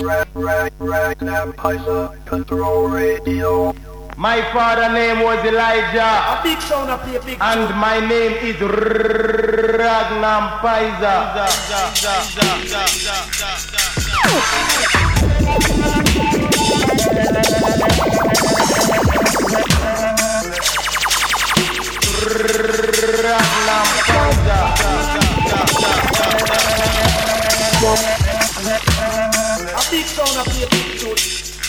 My father name was Elijah, A big sound up here, big and my name is Ragnar Paiza. A big sound up here, big tune.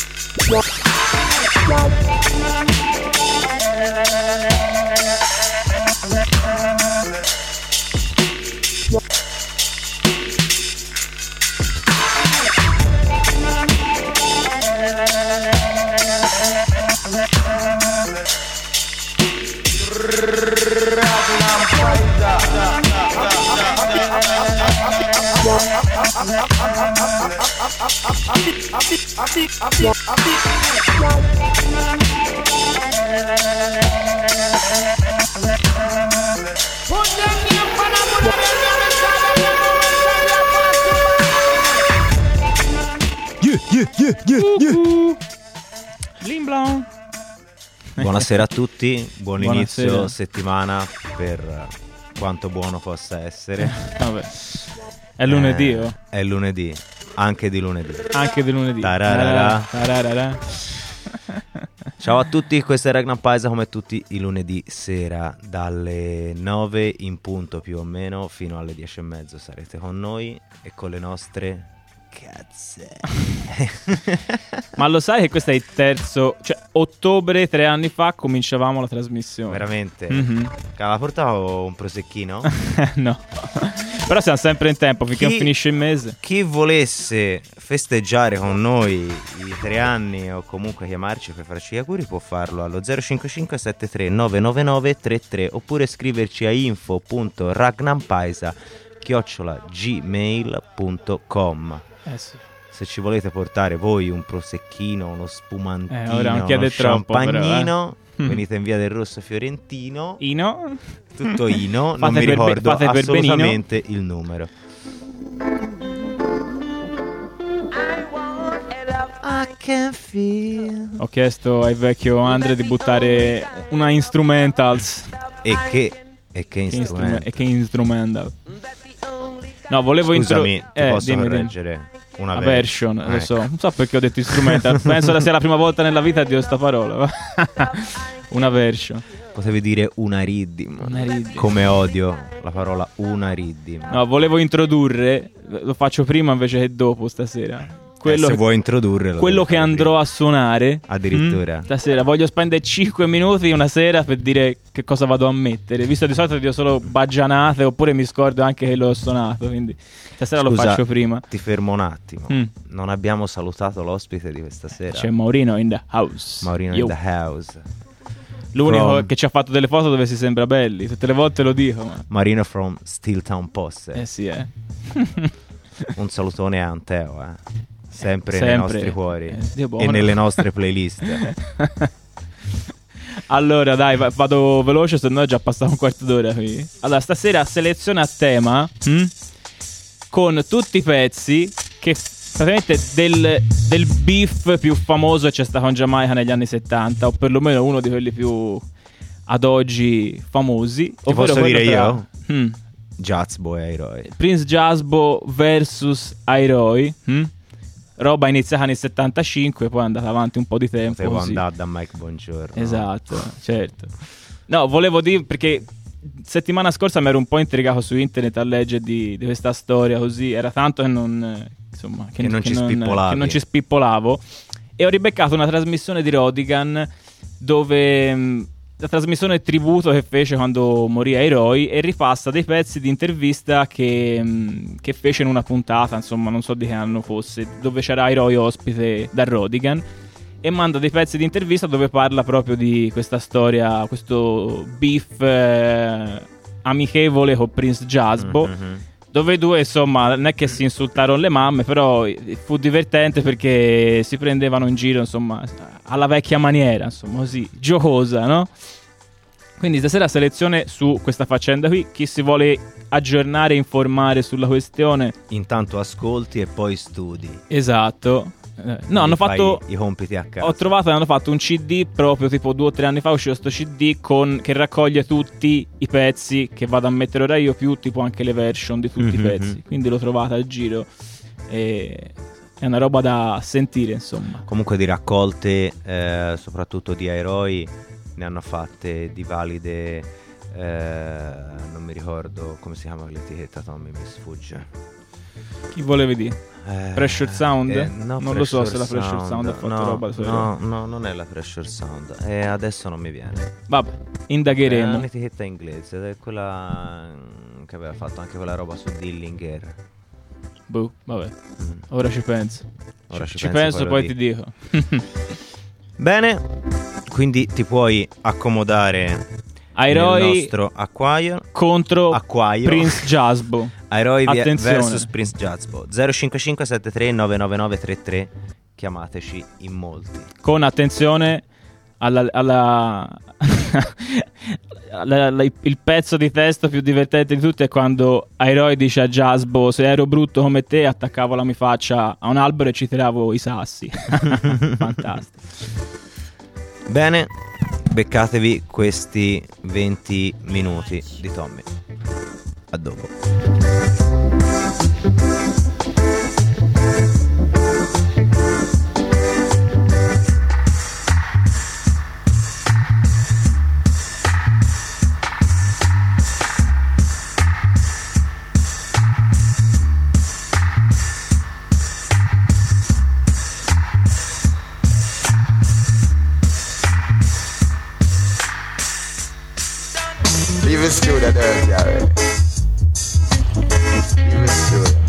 Buonasera a tutti, buon Buonasera. inizio settimana per quanto buono possa essere. Vabbè. È lunedì, oh? È lunedì, anche di lunedì. Anche di lunedì. Tararara. Tararara. Ciao a tutti, questo è Ragnar Paisa, come tutti i lunedì sera dalle 9 in punto più o meno fino alle 10:30 sarete con noi e con le nostre cazze. Ma lo sai che questo è il terzo, cioè ottobre 3 anni fa cominciavamo la trasmissione. Veramente? Mhm. Cala, portavo un prosecchino? No. Però siamo sempre in tempo finché non finisce il mese. Chi volesse festeggiare con noi i 3 anni o comunque chiamarci per farci gli auguri può farlo allo 055 73 999 33 oppure scriverci a info.ragnampaisa@gmail.com. Sì. Se ci volete portare voi un prosecchino, uno spumantino, ora non chiede uno troppo, champagnino, però, venite in via del Rosso Fiorentino. Ino? Tutto Ino, non Fate mi per ricordo fate per assolutamente il numero. Ho chiesto al vecchio Andre di buttare una instrumentals. E che instrumento? E che instrumental. No, volevo Scusami, ti posso dimmi. correggere? Una version, lo ecco. so. Non so perché ho detto instrumental. Penso che sia la prima volta nella vita che ho sta parola. Una version. Potevi dire una riddim. Una riddim. Come odio la parola una riddim. No, volevo introdurre. Lo faccio prima invece che dopo stasera. Se vuoi introdurre quello che andrò a suonare addirittura stasera. Voglio spendere 5 minuti una sera per dire che cosa vado a mettere, visto di solito io solo baggianate oppure mi scordo anche che l'ho suonato, quindi stasera Scusa, lo faccio prima. Ti fermo un attimo. Non abbiamo salutato l'ospite di questa sera. C'è Maurino in the house. Maurino Yo. in the house. L'unico che ci ha fatto delle foto dove si sembra belli. Tutte le volte lo dico, ma Marino from Steeltown Posse. sì, Un salutone a Anteo, sempre nei nostri cuori Dio buono. e nelle nostre playlist. Allora dai, vado veloce, se no è già passato un quarto d'ora qui. Allora, stasera selezione a tema con tutti i pezzi che praticamente del beef più famoso che c'è stato in Giamaica negli anni 70, o perlomeno uno di quelli più ad oggi famosi. Ti posso dire io? io? Jazzbo e Airoi. Prince Jazzbo vs Airoi. Roba iniziata nel 75, poi è andata avanti un po' di tempo. Potevo così. andare da Mike Buongiorno. Esatto, certo. No, volevo dire perché settimana scorsa mi ero un po' intrigato su internet a leggere di questa storia così. Era tanto che non ci spippolavo. E ho ribeccato una trasmissione di Rodigan dove la trasmissione tributo che fece quando morì Airoi e ripassa dei pezzi di intervista che fece in una puntata, insomma non so di che anno fosse, dove c'era Airoi ospite da Rodigan, e manda dei pezzi di intervista dove parla proprio di questa storia, questo beef amichevole con Prince Jazzbo, dove i due insomma non è che si insultarono le mamme, però fu divertente perché si prendevano in giro insomma alla vecchia maniera, insomma così, giocosa, no? Quindi stasera selezione su questa faccenda qui. Chi si vuole aggiornare e informare sulla questione, intanto ascolti e poi studi. Esatto. No, hanno fatto i compiti a casa. Ho trovato, hanno fatto un CD proprio tipo 2 o 3 anni fa, è uscito sto CD che raccoglie tutti i pezzi che vado a mettere ora io, più tipo anche le version di tutti i pezzi. Quindi l'ho trovata al giro e è una roba da sentire, insomma. Comunque di raccolte, soprattutto di eroi, ne hanno fatte di valide. Non mi ricordo come si chiama l'etichetta, Tommy, mi sfugge. Chi volevi dire? Pressure Sound? No, non lo so se la Pressure Sound ha fatto roba. No, non è la Pressure Sound. Adesso non mi viene. Vabbè, indagheremo. È un'etichetta inglese ed è quella che aveva fatto anche quella roba su Dillinger. Boh, vabbè. Ora ci penso. Ci penso poi ti dico. Bene, quindi ti puoi accomodare Airoi nel nostro acquaio contro Prince Jazzbo. Airoi versus Prince Jazzbo. 055 73 999 33. Chiamateci in molti. Con attenzione il pezzo di testo più divertente di tutti è quando Airoi dice a Jazzbo: se ero brutto come te attaccavo la mia faccia a un albero e ci tiravo i sassi. Fantastico. Bene, beccatevi questi 20 minuti di Tommy. A dopo. Leave it to the dirty already. Leave it to it.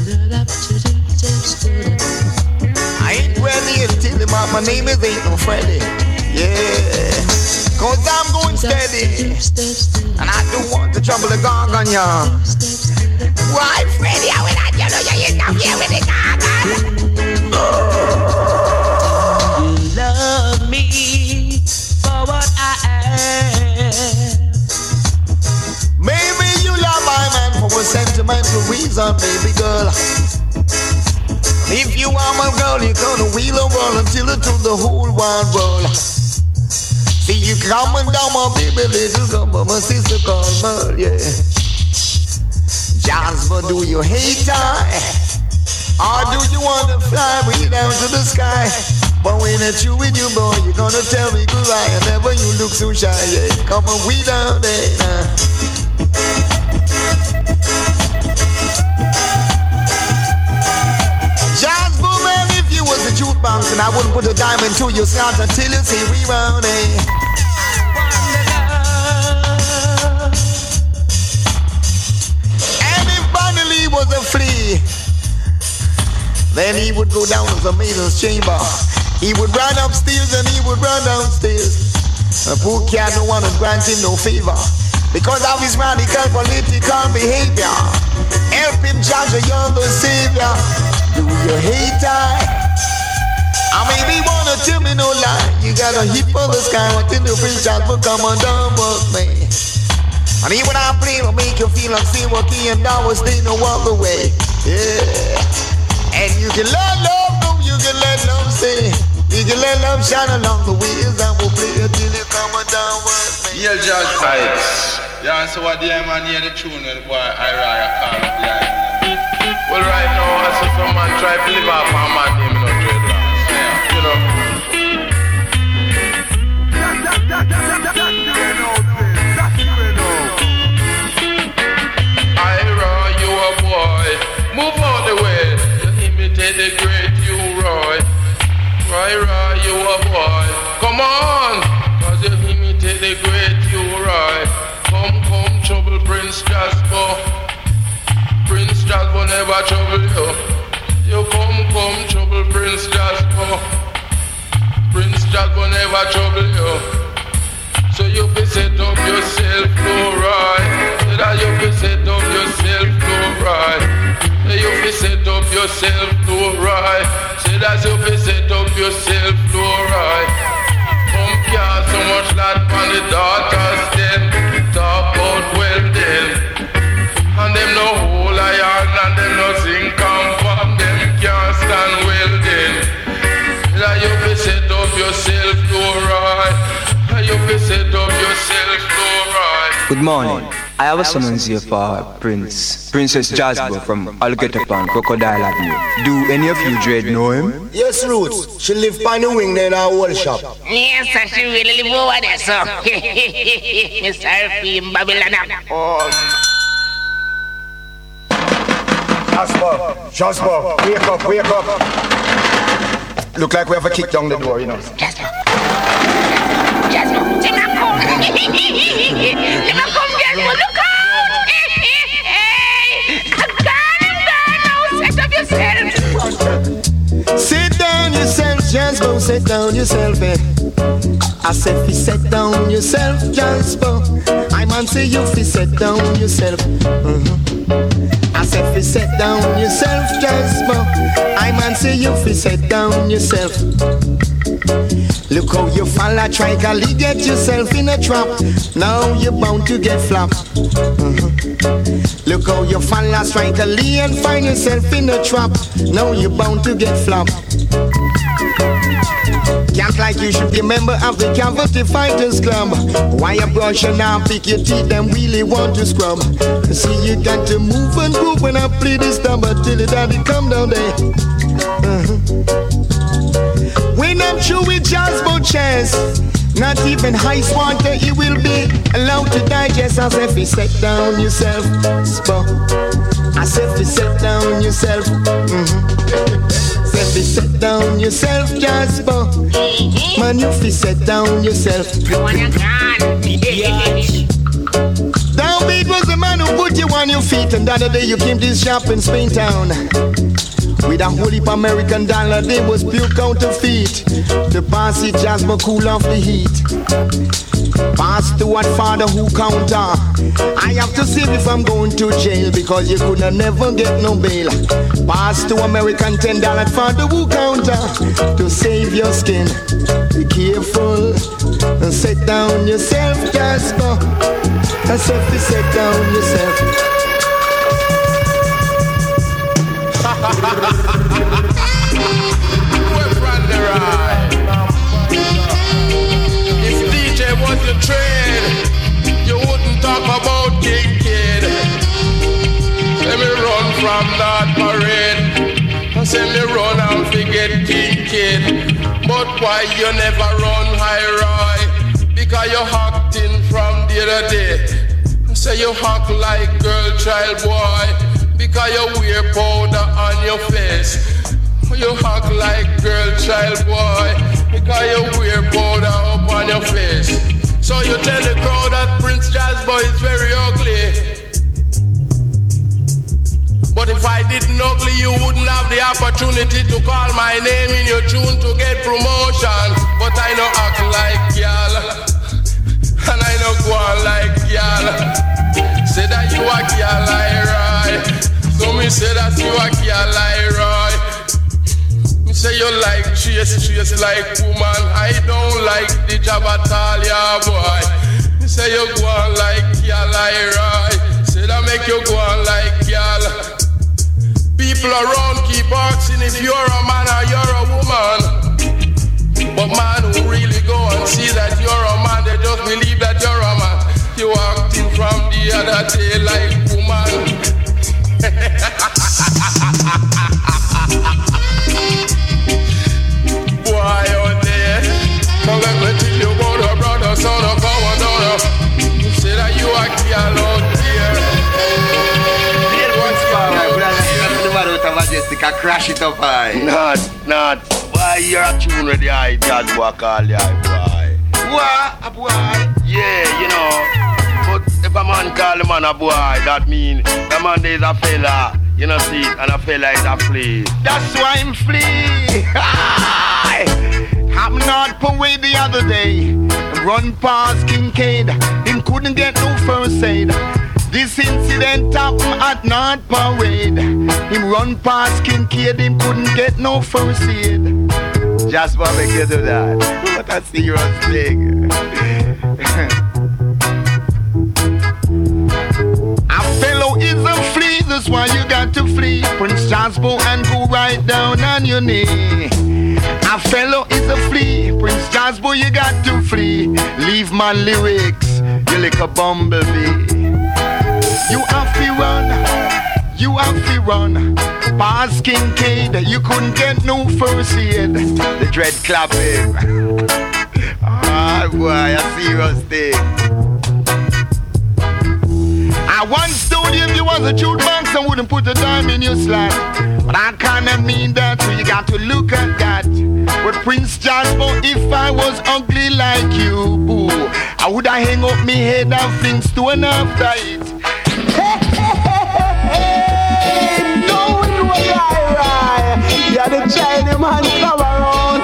I ain't ready to tell him my name is ain't no Freddy. Yeah, cause I'm going steady. And I don't want to trouble the gargon, y'all. Why, Freddy, I will not tell you you're not here with the gargon. You love me for what I am. Maybe you love my man for a sentimental reason, baby girl. If you are my girl, you're gonna wheel and roll until it to the whole wide world. See you coming down, my baby, little girl, but my sister called Merle, yeah. Jasper, do you hate her? Or do you wanna fly way down to the sky? But when it's you with you, boy, you're gonna tell me goodbye. And never you look so shy, yeah. Come on, we down there. Jazz man, if you was a jukebox and I wouldn't put a diamond to your sound until you say rewound, eh? And if Bonnie was a flea, then he would go down to the maiden's chamber. He would run upstairs and he would run downstairs. A poor cat no one would grant him no favor because of his radical political behavior. Help him, judge, you're the savior. Do you hate I? I maybe wanna tell me no lie. You got a heap for the sky, what in the Prince Jasper come on down, but me. And even I play will make you feel like see what he and I was stay no walk away. Yeah. And you can let love go, you can let love stay. You can let love shine along the ways and we'll play it till you come down with me. Yeah, Judge Vibes. Yeah, so what the man hear the tune with the boy Ira call up the island. Well, right now, I see some man try to live off a man name in a dreadlocks. You know. Ira, you a boy. Move out the way. You imitate the great you, Roy. Ira, you a boy. Come on. Cause you imitate the great you, Roy. Come, trouble Prince Jasper. Prince Jasper never trouble you. You come, trouble Prince Jasper. Prince Jasper never trouble you. So you be set up yourself, no right. So that you be set up yourself, no right. You be set up yourself, no right. Say that you be set up yourself, no right. Come care so much lad on the daughter's day. no whole iron and them no zinc and bomb. Them can't stand welding. That you fi set up yourself to right. You fi set up yourself to right. Good morning. I have a summons here for Princess Jasper from Algetapan, Crocodile Avenue. Do any of you dread know him? Yes, Roots. She live by the wing there in our whole shop. Yes, sir, she really live over there, sir. Mr. Fim Babylon. Oh. Jasper, wake up. Look like we have a kick down the door, you know. Jasper, Jasper, come. Look out! Hey! I'm gone now. Set up yourself. Sit down yourself, Jasper. Sit down yourself, eh? I said, fi sit down yourself, Jasper. I man say you fi sit down yourself. I said, fi sit down yourself, Jasper. I man say you fi sit down yourself. Look how you fall a trickle, get yourself in a trap. Now you're bound to get flop. Look how you fall a trickle and find yourself in a trap. Now you're bound to get flop. Can't like you should be a member of the Cavity Fighters Club. Why you brush and now pick your teeth and really want to scrub? See you got to move and groove when I play this number till it daddy come down there. When I'm through with Jasper chance, not even ice water he will be allowed to digest. I said, if you sit down yourself, I said, if you sit down yourself, Said, if you sit down yourself, Jasper, man, you fi sit down yourself. Downbeat was the man who put you on your feet, and the other day you came to his shop in Spain town. With a whole heap American dollar, they was pure counterfeit. The passy Jasper cool off the heat. Pass to what father who counter. I have to save if I'm going to jail, because you could never get no bail. Pass to American $10 father who counter to save your skin. Be careful and sit down yourself, Jasper. I said to sit down yourself. If DJ was your trade, you wouldn't talk about King Kid. Let me run from that parade. Say me run and forget King Kid. But why you never run high, Roy? Because you hacked in from the other day. Say you hack like girl child boy. Because you wear powder on your face. You act like girl child boy. Because you wear powder up on your face. So you tell the crowd that Prince Jasper is very ugly. But if I didn't ugly, you wouldn't have the opportunity to call my name in your tune to get promotion. But I know act like y'all, and I know go on like y'all. Say that you a girl like Roy. So me say that you a girl like Roy. Me say you like chase like woman. I don't like the Jabatalia boy. Me say you go on like girl like Roy. Say that make you go on like girl. People around keep asking if you're a man or you're a woman. But man who really go and see that you're a man, they just believe that you're a man. You acting from the other day like woman. Boy out there, come let me tell you about a brother, son of our daughter. Say that you are girl out there. I crash it up, I. Not. Why you're a tune with the eye, Dad, boy, call the eye, boy. What? A boy? Yeah, you know. But if a man call a man a boy, that mean the man is a fella. You know, see, and a fella is a flea. That's why I'm flea. I'm not parade the other day. Run past Kincaid. Him couldn't get no first aid. This incident happened at North Parade. Him run past Kincaid, him couldn't get no first aid. Just want to make you do that. What a serious thing. A fellow is a flea. Jesus, why you got to flee? Prince Jasper and go right down on your knee. A fellow is a flea. Prince Jasper, you got to flee. Leave my lyrics, you like a bumblebee. You have to run, you have to run. Past Kincaid, you couldn't get no first aid. The dread clapping. Ah, boy, a serious thing. I once told you if you was a jukebox, I wouldn't put a dime in your slot. But I kinda mean that, so you got to look at that. But Prince Jasper, if I was ugly like you, boo, I would have hang up me head and things to an after it. Hey, hey, hey, hey, hey, no, it was right. You're the China man, come around.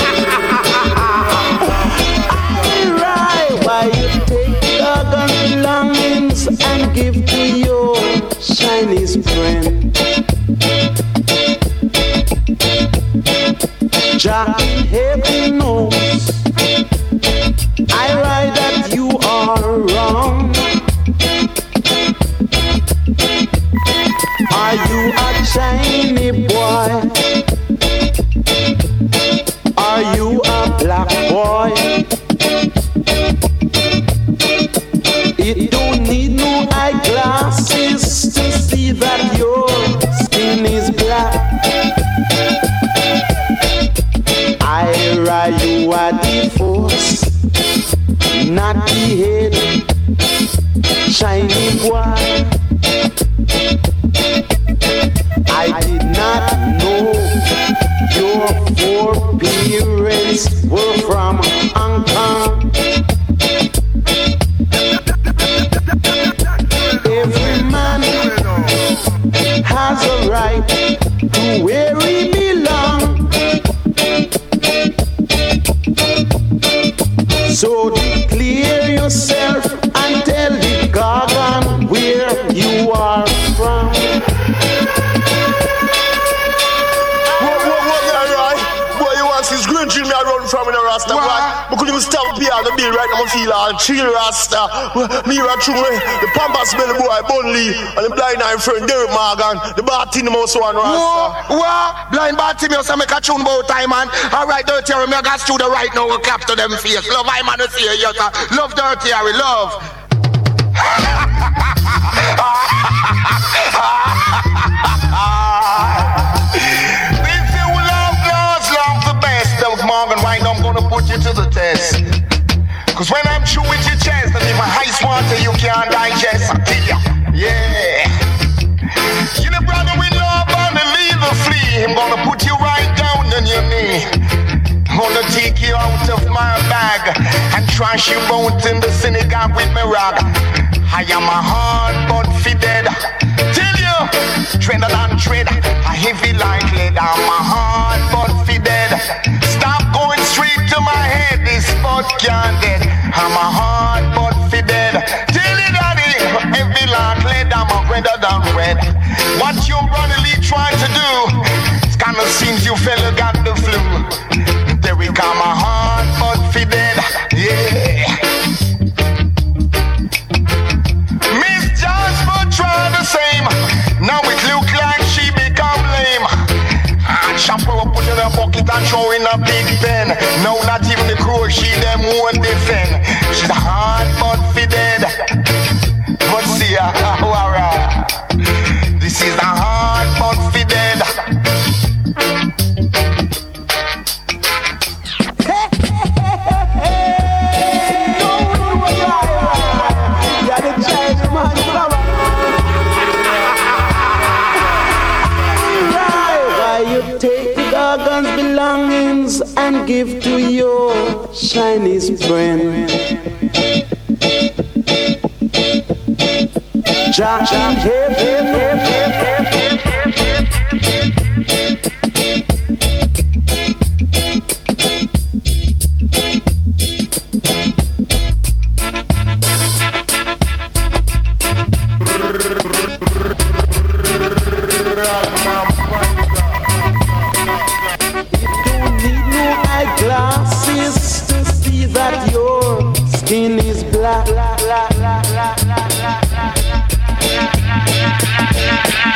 Right, why you take the gun belongings and give to your Chinese friend? Jack heaven knows I write that you are wrong. Are you a Chinese boy? Are you a black boy? It don't need no eyeglasses to see that your skin is black. Ira, you are the force, not the head. Shiny boy, I did not know your foreparents were from Hong Kong. Every man has a right to where he belongs. So declare yourself and tell the Gargan where you are from. Boy, you want this green tree me I run from in a Rasta. But couldn't even stop here on the bill right now. I feel all chill Rasta. Me right through the Pampas belly boy, Bunley, and the blind eye friend Derek Morgan, the Bartimaeus one Rasta. What? Blind Bartimaeus make a tune about time, man. Alright, Dirty Harry, me got to the right now, we'll clap to them face. Love I man to see you, sir. Love Dirty Harry, love. If you love God's love the best, Dirk Morgan, right now I'm gonna put you to the test. Cause when I'm through with your chest, and if my ice water you can't digest, I tell ya, yeah. You the brother with love on the leader flea. I'm gonna put you right down on your knee. I'm gonna take you out of my bag and trash you both in the synagogue with my rag. I am a hard but fitted. Tell you, treader than tread, a heavy like lead. I'm a hard but fitted. Stop going straight to my head, this spot can't dead. I'm a hard but fitted. Tell you daddy, heavy like lead. I'm a redder than red. What you brotherly trying to do? It kinda seems you fella got the flu. There we come a hard but fitted. Yeah. Miss Jasper tried the same. Now it look like she become lame. And Chapeau put in a bucket and throw in a big pen. No, not even the crew, she them won't defend. She's hard but fitted. But see her, alright. This is a hard but fitted. Gargan's belongings and give to your Chinese friend. Jack, hip, hip, hip, hip, hip, hip, glasses to see that your skin is black.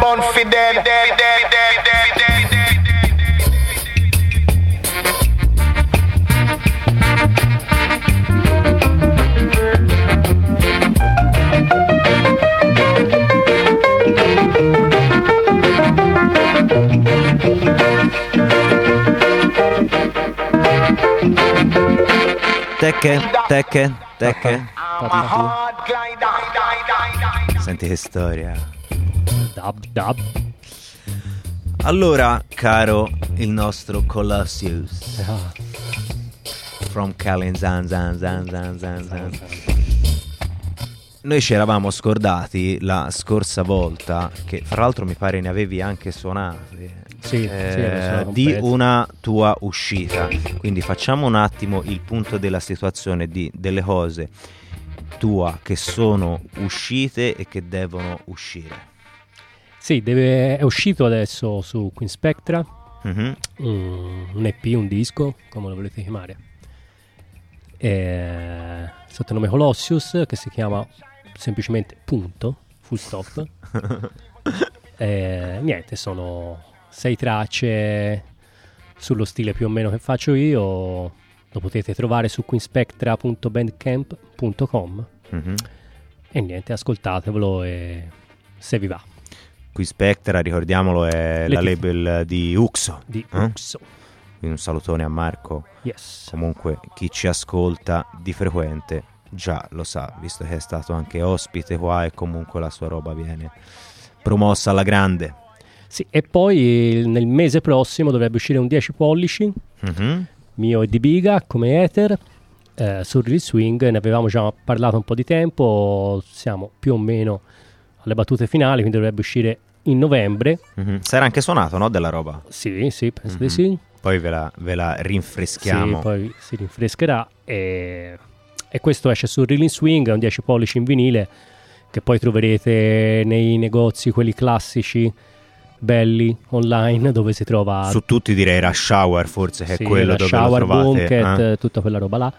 born for dead. Tecche. Senti che storia. Dab. Allora, caro il nostro Colossius from Calenzan. Noi ci eravamo scordati la scorsa volta, che fra l'altro mi pare ne avevi anche suonate, di una tua uscita. Quindi facciamo un attimo il punto della situazione delle cose tua che sono uscite e che devono uscire. Sì, è uscito adesso su Queen Spectra, un EP, un disco, come lo volete chiamare, sotto il nome Colossius, che si chiama semplicemente punto, full stop. Niente, sono 6 tracce sullo stile più o meno che faccio io. Lo potete trovare su queenspectra.bandcamp.com e niente, ascoltatevelo e se vi va. Qui Spectra, ricordiamolo, è la label di Uxo. Uxo. Quindi un salutone a Marco. Yes. Comunque chi ci ascolta di frequente già lo sa, visto che è stato anche ospite qua e comunque la sua roba viene promossa alla grande. Sì, e poi nel mese prossimo dovrebbe uscire un 10 pollici mio e di Biga come Ether su Release Swing. Ne avevamo già parlato un po' di tempo, siamo più o meno alle battute finali, quindi dovrebbe uscire in novembre. Sarà anche suonato, no, della roba? Sì, penso di sì. Poi ve la rinfreschiamo. Sì, poi si rinfrescherà e questo esce su Release Swing, è un 10 pollici in vinile che poi troverete nei negozi, quelli classici belli online, dove si trova su tutti, direi Rush Hour forse, che è quello dove Hour, lo trovate, Bunket, tutta quella roba là.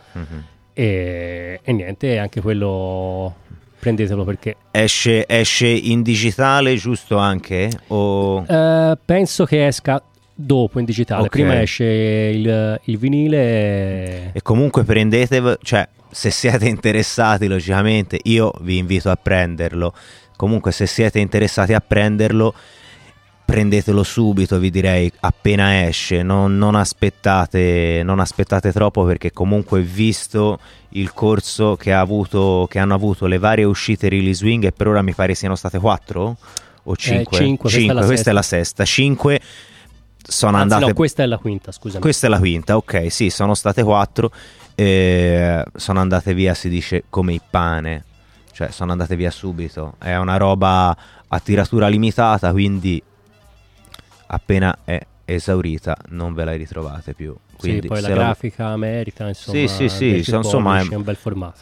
E niente, anche quello prendetelo perché esce in digitale, giusto, anche? O penso che esca dopo in digitale, okay. Prima esce il vinile e comunque prendetelo, cioè se siete interessati, logicamente io vi invito a prenderlo. Comunque se siete interessati a prenderlo, prendetelo subito, vi direi, appena esce, non aspettate troppo, perché comunque, visto il corso che hanno avuto le varie uscite Release Swing, e per ora mi pare siano state 4 o 5, 5, questa è la sesta, 5 sono andate. No, questa è la quinta, scusami. Questa è la quinta, ok, sì, sono state 4, sono andate via, si dice, come il pane, cioè sono andate via subito. È una roba a tiratura limitata, quindi appena è esaurita non ve la ritrovate più. Quindi sì, poi la grafica merita, insomma. Sì, insomma è un bel formato.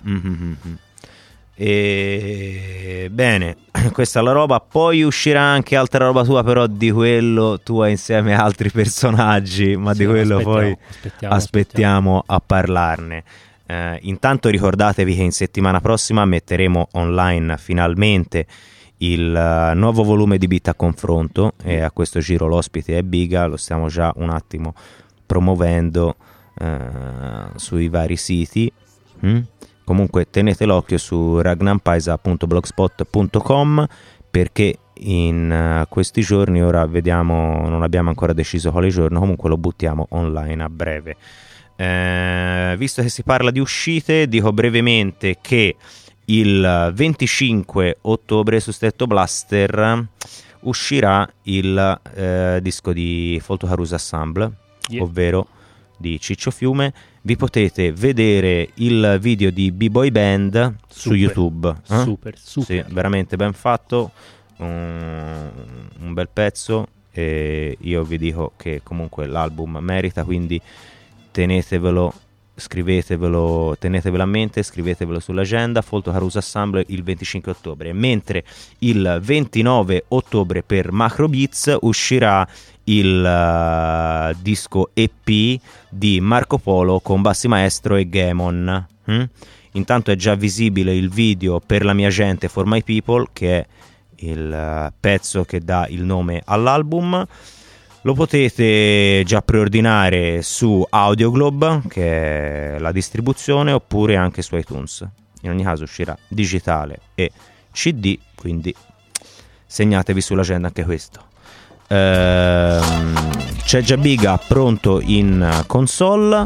E bene, questa è la roba. Poi uscirà anche altra roba tua, però di quello tua insieme a altri personaggi, ma sì, di quello poi aspettiamo a parlarne. Intanto ricordatevi che in settimana prossima metteremo online finalmente il nuovo volume di Beat a Confronto, e a questo giro l'ospite è Biga, lo stiamo già un attimo promuovendo sui vari siti. Comunque tenete l'occhio su ragnampaisa.blogspot.com, perché in questi giorni, ora vediamo, non abbiamo ancora deciso quale giorno, comunque lo buttiamo online a breve. Visto che si parla di uscite, dico brevemente che il 25 ottobre su Stetto Blaster uscirà il disco di Folto Caruso Ensemble, ovvero di Ciccio Fiume. Vi potete vedere il video di B-Boy Band su YouTube. Super. Sì, veramente ben fatto, un bel pezzo, e io vi dico che comunque l'album merita, quindi tenetevelo, scrivetevelo, tenetevelo a mente, scrivetevelo sull'agenda. Folto Caruso Ensemble il 25 ottobre, mentre il 29 ottobre per Macro Beats uscirà il disco EP di Marco Polo con Bassi Maestro e Gamon. Intanto è già visibile il video per La mia gente, For My People, che è il pezzo che dà il nome all'album. Lo potete già preordinare su Audioglobe, che è la distribuzione, oppure anche su iTunes. In ogni caso uscirà digitale e CD, quindi segnatevi sull'agenda anche questo. C'è già Biga pronto in console.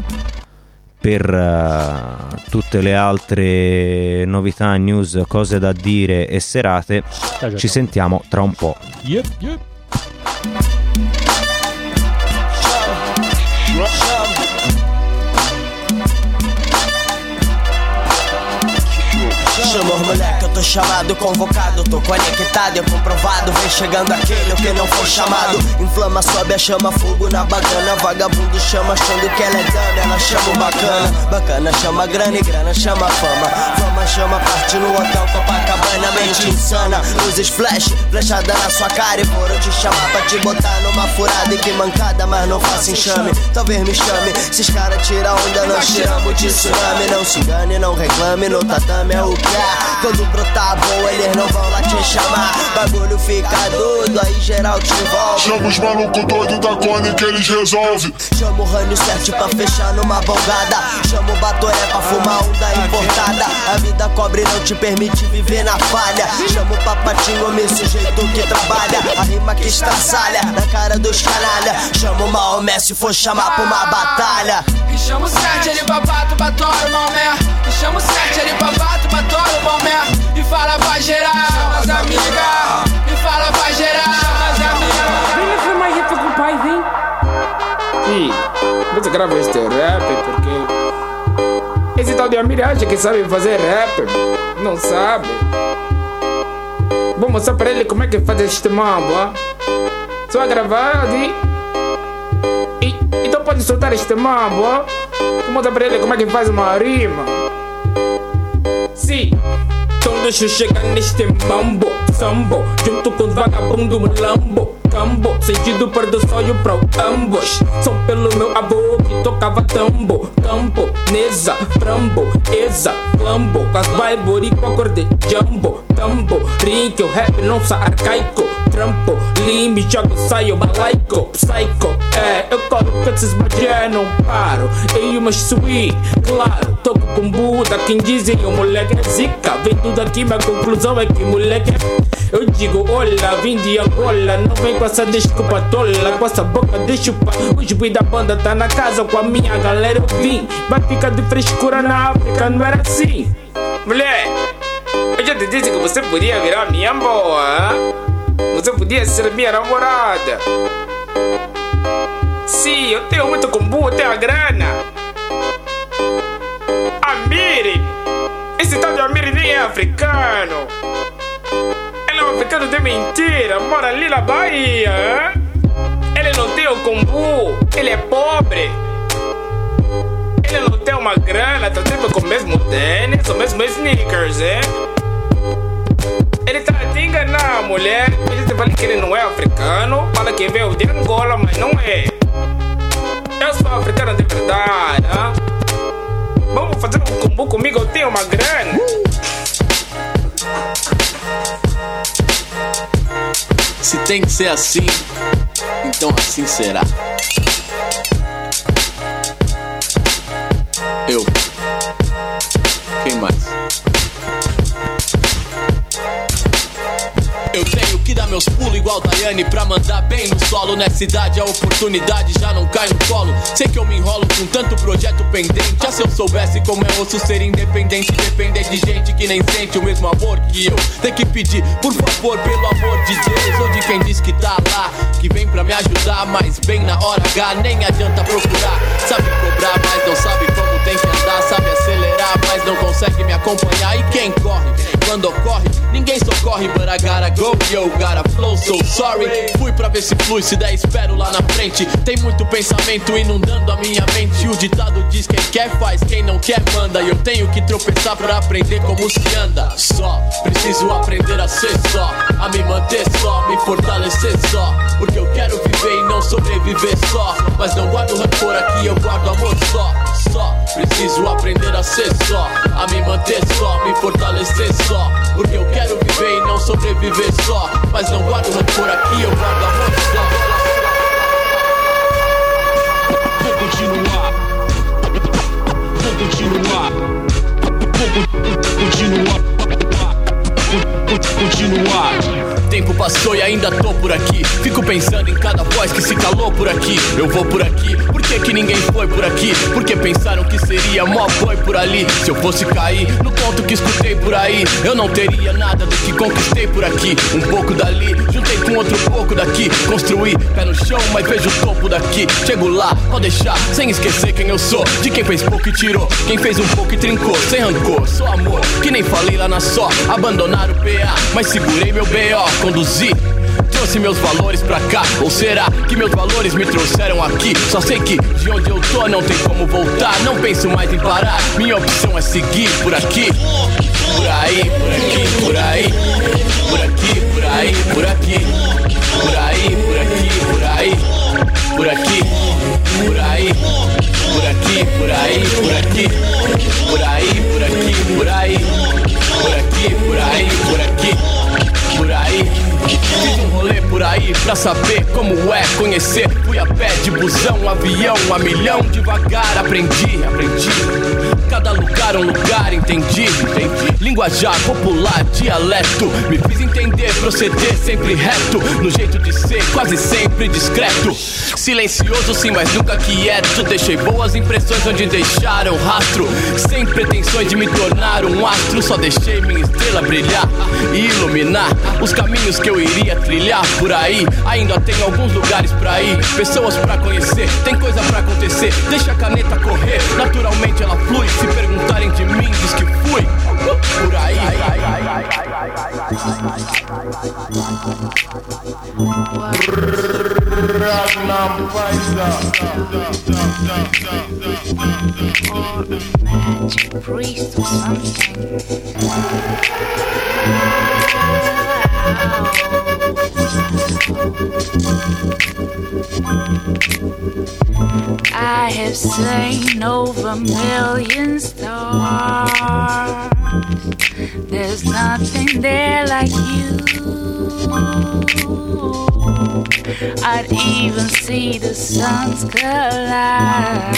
Per tutte le altre novità, news, cose da dire e serate, ci sentiamo tra un po'. Yep. Chama os moleque, eu tô chamado, convocado, tô conectado, é comprovado. Vem chegando aquele que não foi chamado. Inflama, sobe a chama, fogo na bagana. Vagabundo chama achando que ela é dama, ela chama o bacana. Bacana chama grana e grana chama fama. Fama chama parte no hotel Copacabana. Mente insana, luzes flash, flechada na sua cara. E foram te chamar pra te botar numa furada. E que mancada, mas não faça enxame. Talvez me chame, se os caras tiram onda, nós tiramos de tsunami. Não se engane, não reclame, no tatame é o que é. Quando brotar boa, eles não vão lá te chamar. Bagulho fica doido, aí geral te envolve. Chama os malucos doidos da Cone que eles resolvem. Chama o Rânio 7 pra fechar numa bongada. Chama o Batoré pra fumar onda importada. A vida cobre não te permite viver na falha. Chama o Papatinho, homem sujeito que trabalha. A rima que estraçalha na cara dos canalha. Chama o Maomé se for chamar pra uma batalha. E chama o 7 ali pra bato, batora o Maomé. E chama o 7 ali pra bato, batora o Maomé. E fala pra geral, chama as amigas. E fala pra geral, chama as amigas. Vem fazer mais rap com o pai, vem. Sim, você grava este rap porque esse tal de Amir acha que sabe fazer rap. Não sabe. Vou mostrar pra ele como é que faz este mambo, ó. Só gravar e então pode soltar este mambo, ó. Vou mostrar pra ele como é que faz uma rima. Sim. Então deixa eu chegar neste mambo, sambo, junto com os vagabundo lambo, cambo, sentido perdosóio para ambos. São pelo meu avô que tocava tambo, campo, neza, frambo, eza, flambo, com as baibori com acorde jumbo, tambo, rinque, o rap não sa arcaico, trampo, lime, jogo, saio, balaico, psycho, eu colo com esses bagé, não paro, eu mas sweet, claro, toco com Buda, quem dizem o moleque é zica, vem tudo aqui, minha conclusão é que moleque eu digo, olha, vim de Angola, não vem com essa desculpa tola, com essa boca de chupa, os boi da banda tá na casa com a minha galera, eu vim, vai ficar de frescura na África, não era assim, mulher, eu já te disse que você podia virar minha boa, você podia ser minha namorada, sim, eu tenho muito combo, eu tenho a grana, Amiri, esse tal de Amiri nem é africano. Ele é um africano de mentira, mora ali na Bahia. Ele não tem o combo, ele é pobre. Ele não tem uma grana, tá sempre com o mesmo tênis, o mesmo sneakers, Ele tá te enganando, mulher. Ele te fala que ele não é africano, fala que veio de Angola, mas não é. Eu sou africano de verdade, Vamos fazer um combo comigo, eu tenho uma grana. Se tem que ser assim, então assim será. Eu. Quem mais? Eu tenho que dar meus pulos igual Daiane pra mandar bem no solo. Nessa idade a oportunidade já não cai no colo. Sei que eu me enrolo com tanto projeto pendente. Já se eu soubesse como é osso ser independente, depender de gente que nem sente o mesmo amor que eu. Tem que pedir, por favor, pelo amor de Deus, ou de quem diz que tá lá, que vem pra me ajudar, mas bem na hora H, nem adianta procurar. Sabe cobrar, mas não sabe como tem que andar. Sabe acelerar, mas não consegue me acompanhar. E quem corre, quando ocorre, ninguém socorre. But I gotta go, yo, gotta flow, so sorry. Fui pra ver se flui, se der espero lá na frente. Tem muito pensamento inundando a minha mente. E o ditado diz, quem quer faz, quem não quer manda. E eu tenho que tropeçar pra aprender como se anda. Só, preciso aprender a ser só, a me manter só, me fortalecer só. Porque eu quero viver e não sobreviver só. Mas não guardo rancor aqui, eu guardo amor só. Preciso aprender a ser só, a me manter só, me fortalecer só. Porque eu quero viver e não sobreviver só. Mas não guardo rancor aqui, eu guardo amor só. Vou continuar. Vou continuar. Continuar. Tempo passou e ainda tô por aqui. Fico pensando em cada voz que se calou por aqui. Eu vou por aqui, por que ninguém foi por aqui? Porque pensaram que seria mó boi por ali. Se eu fosse cair no conto que escutei por aí, eu não teria nada do que conquistei por aqui. Um pouco dali, juntei com outro pouco daqui. Construí, pé no chão, mas vejo o topo daqui. Chego lá, pode deixar, sem esquecer quem eu sou. De quem fez pouco e tirou, quem fez um pouco e trincou. Sem rancor, sou amor, que nem falei lá na só. Abandonar o PA, mas segurei meu BO. Conduzi, trouxe meus valores pra cá. Ou será que meus valores me trouxeram aqui? Só sei que de onde eu tô não tem como voltar. Não penso mais em parar, minha opção é seguir por aqui. Por aí, por aqui, por aí. Por aqui, por aí, por aqui. Por aí, por aqui, por aí. Por aqui, por aí. Por aqui, por aí, por aqui. Por aí, por aqui, por aí. Por aqui, por aí, por aqui. Por aí, fiz um rolê por aí pra saber como é conhecer. Fui a pé de busão, avião, a milhão. Devagar aprendi. Cada lugar um lugar, entendi. Linguajar popular, dialeto. Me fiz entender, proceder sempre reto. No jeito de ser, quase sempre discreto. Silencioso sim, mas nunca quieto. Deixei boas impressões onde deixaram rastro. Sem pretensões de me tornar um astro. Só deixei minha estrela brilhar e iluminar os caminhos que eu iria trilhar por aí. Ainda tem alguns lugares pra ir, pessoas pra conhecer, tem coisa pra acontecer. Deixa a caneta correr, naturalmente ela flui. Se perguntarem de mim, diz que fui por aí. Magic priest or something. I have seen over million stars. There's nothing there like you. I'd even see the suns collide.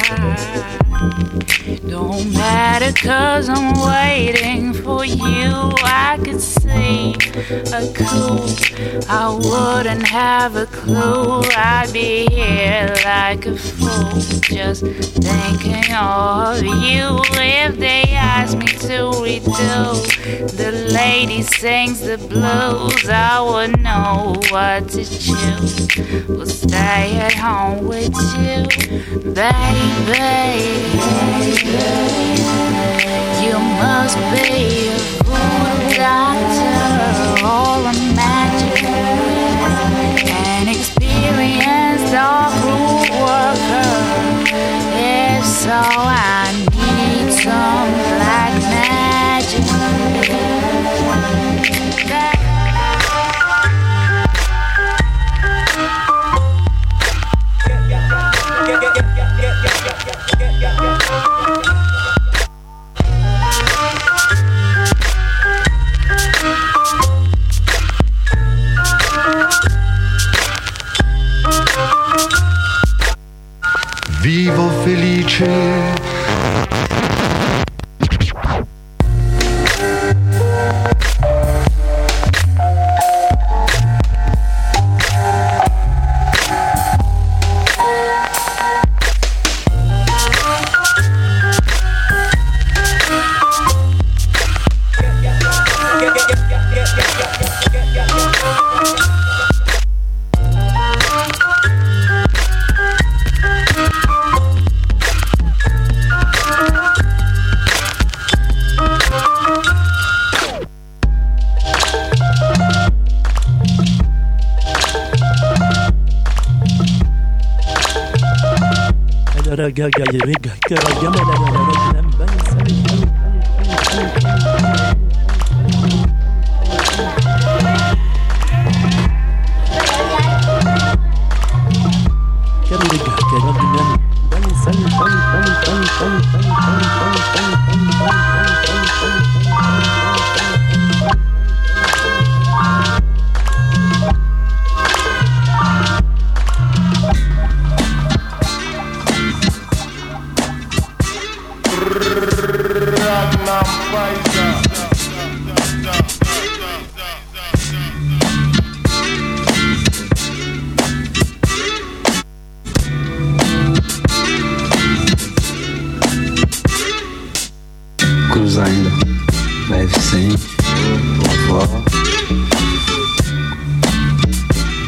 Don't matter 'cause I'm waiting for you. I could see a coup, I wouldn't have a clue. I'd be here like a fool, just thinking of you. If they ask me to redo the lady sings the blues, I would know what to choose. We'll stay at home with you, baby. You must be a voodoo doctor or a magic an experienced dog root worker. If so, I need some black magic. Vivo felice.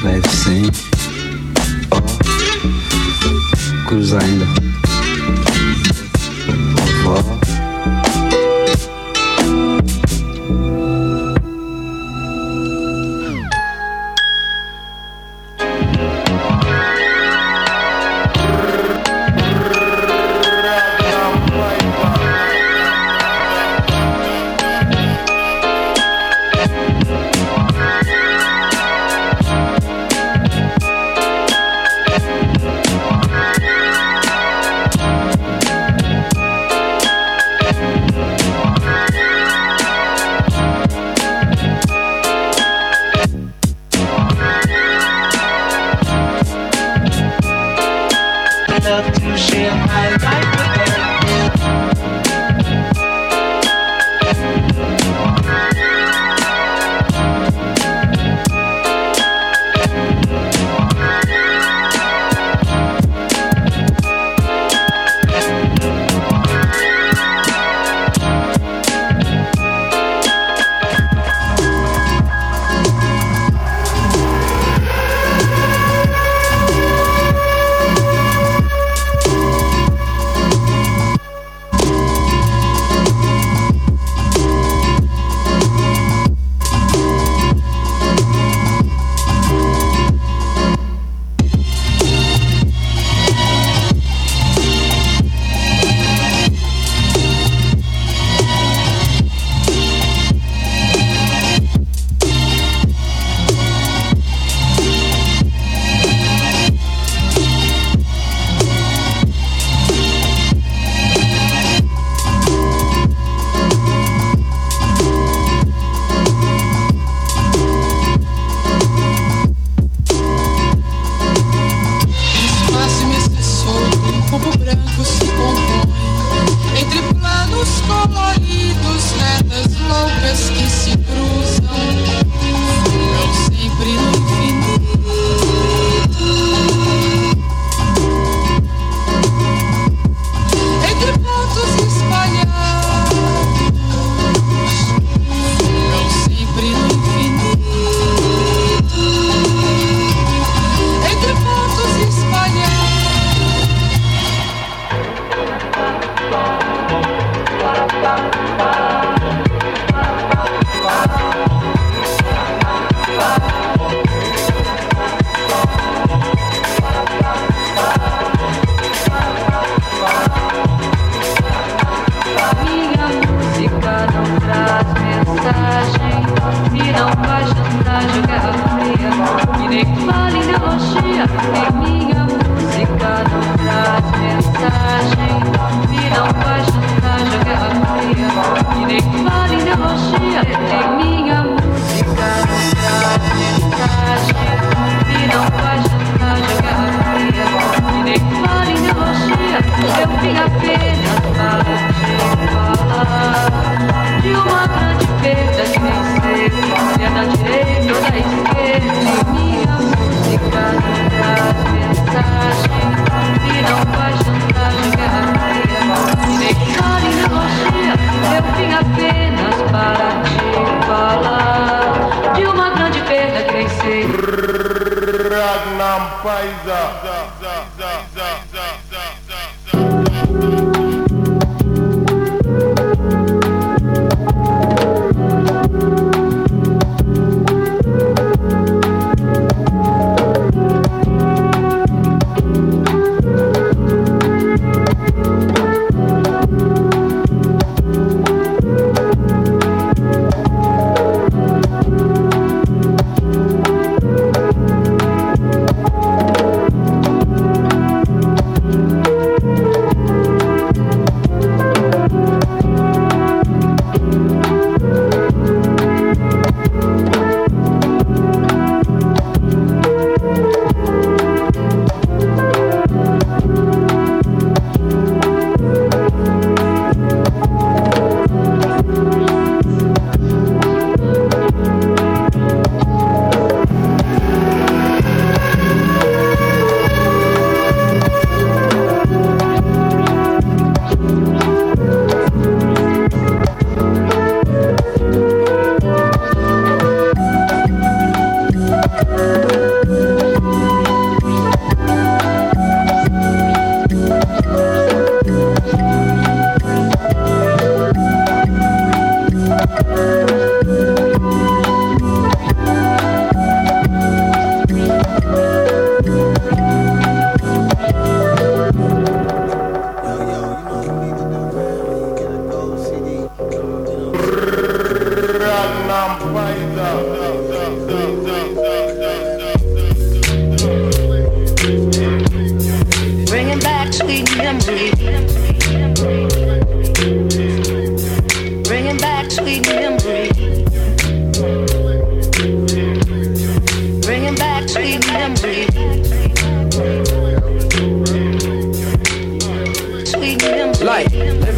leve sem, ó, cruza ainda, vovó.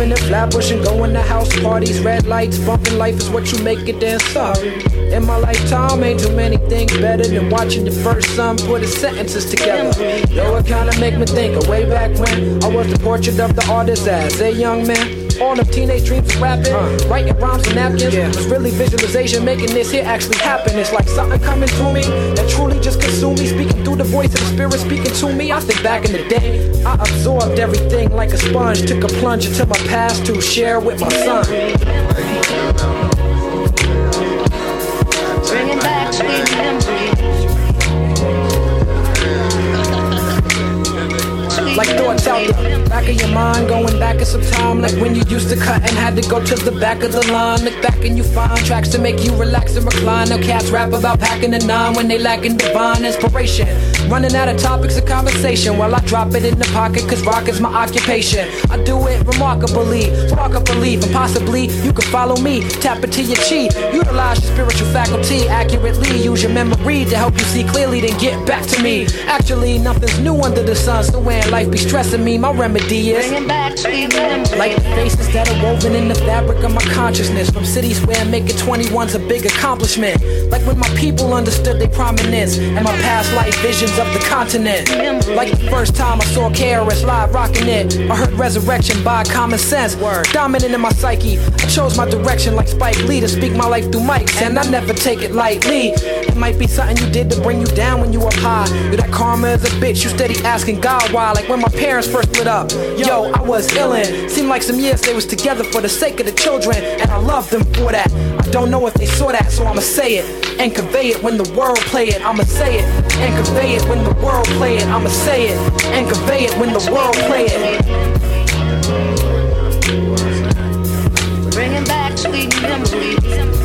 Hopping in Flatbush and going to house parties. Red lights, bumping life is what you make it dance. Sorry. In my lifetime, ain't too many things better than watching the first son put his sentences together. Yo, it kinda make me think of way back when I was the portrait of the artist as a young man. All them teenage dreams of rapping, writing rhymes and napkins. Was really visualization making this here actually happen. It's like something coming through me that truly just consumed me. Speaking through the voice of the spirit speaking to me. I think back in the day, I absorbed everything like a sponge. Took a plunge into my past to share with my son. Bringing back sweet memories. Like thoughts out the back of your mind, going back in some time, like when you used to cut and had to go to the back of the line. Look back and you find tracks to make you relax and recline. Now cats rap about packing a 9 when they lacking divine inspiration. Running out of topics of conversation while I drop it in the pocket, cause rock is my occupation. I do it remarkably, spark up belief, and possibly you can follow me. Tap into your chi, utilize your spiritual faculty accurately. Use your memory to help you see clearly, then get back to me. Actually, nothing's new under the sun, so when life be stressing me, my remedy is bringing back sweet memories. Like the faces that are woven in the fabric of my consciousness. From cities where making 21's a big accomplishment. Like when my people understood their prominence and my past life visions of the continent. Like the first time I saw KRS Live rocking it, I heard Resurrection by Common Sense. Dominant in my psyche, I chose my direction like Spike Lee to speak my life through mics, and I never take it lightly. It might be something you did to bring you down when you up high. You're that karma is a bitch, you steady asking God why. Like when my parents first split up, yo, I was illin'. Seemed like some years they was together for the sake of the children, and I love them for that. I don't know if they saw that, so I'ma say it and convey it when the world play it. I'ma say it and convey it when the world play it. I'ma say it and convey it when the world play it. Bringing back sweet memories.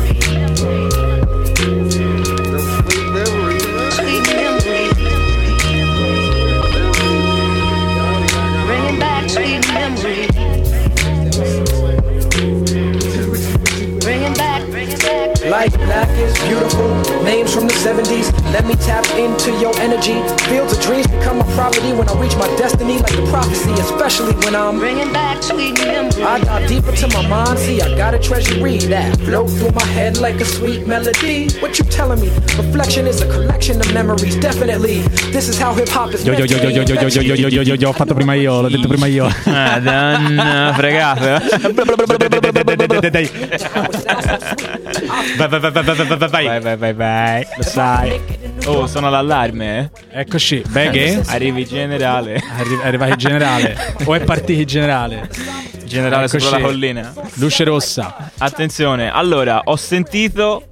Sweet memories. Bringing back sweet memories. Bringing back. Like black is beautiful, names from the 70s. Let me tap into your energy. Fields of dreams become my property when I reach my destiny, like the prophecy, especially when I'm bringing back sweet memories. I dive deeper to my mind, see I got a treasury that float through my head like a sweet melody. What you telling me? Reflection is a collection of memories, definitely. This is how hip hop is. Yo, ho fatto prima io, l'ho detto prima io. Madonna, fregato. Vai. Lo sai. Oh, sono all'allarme, Eccoci, Beghe. Arrivi generale. Arrivai generale. O è partito generale? Generale Eccoci. sopra la collina. Luce rossa. Attenzione, allora, ho sentito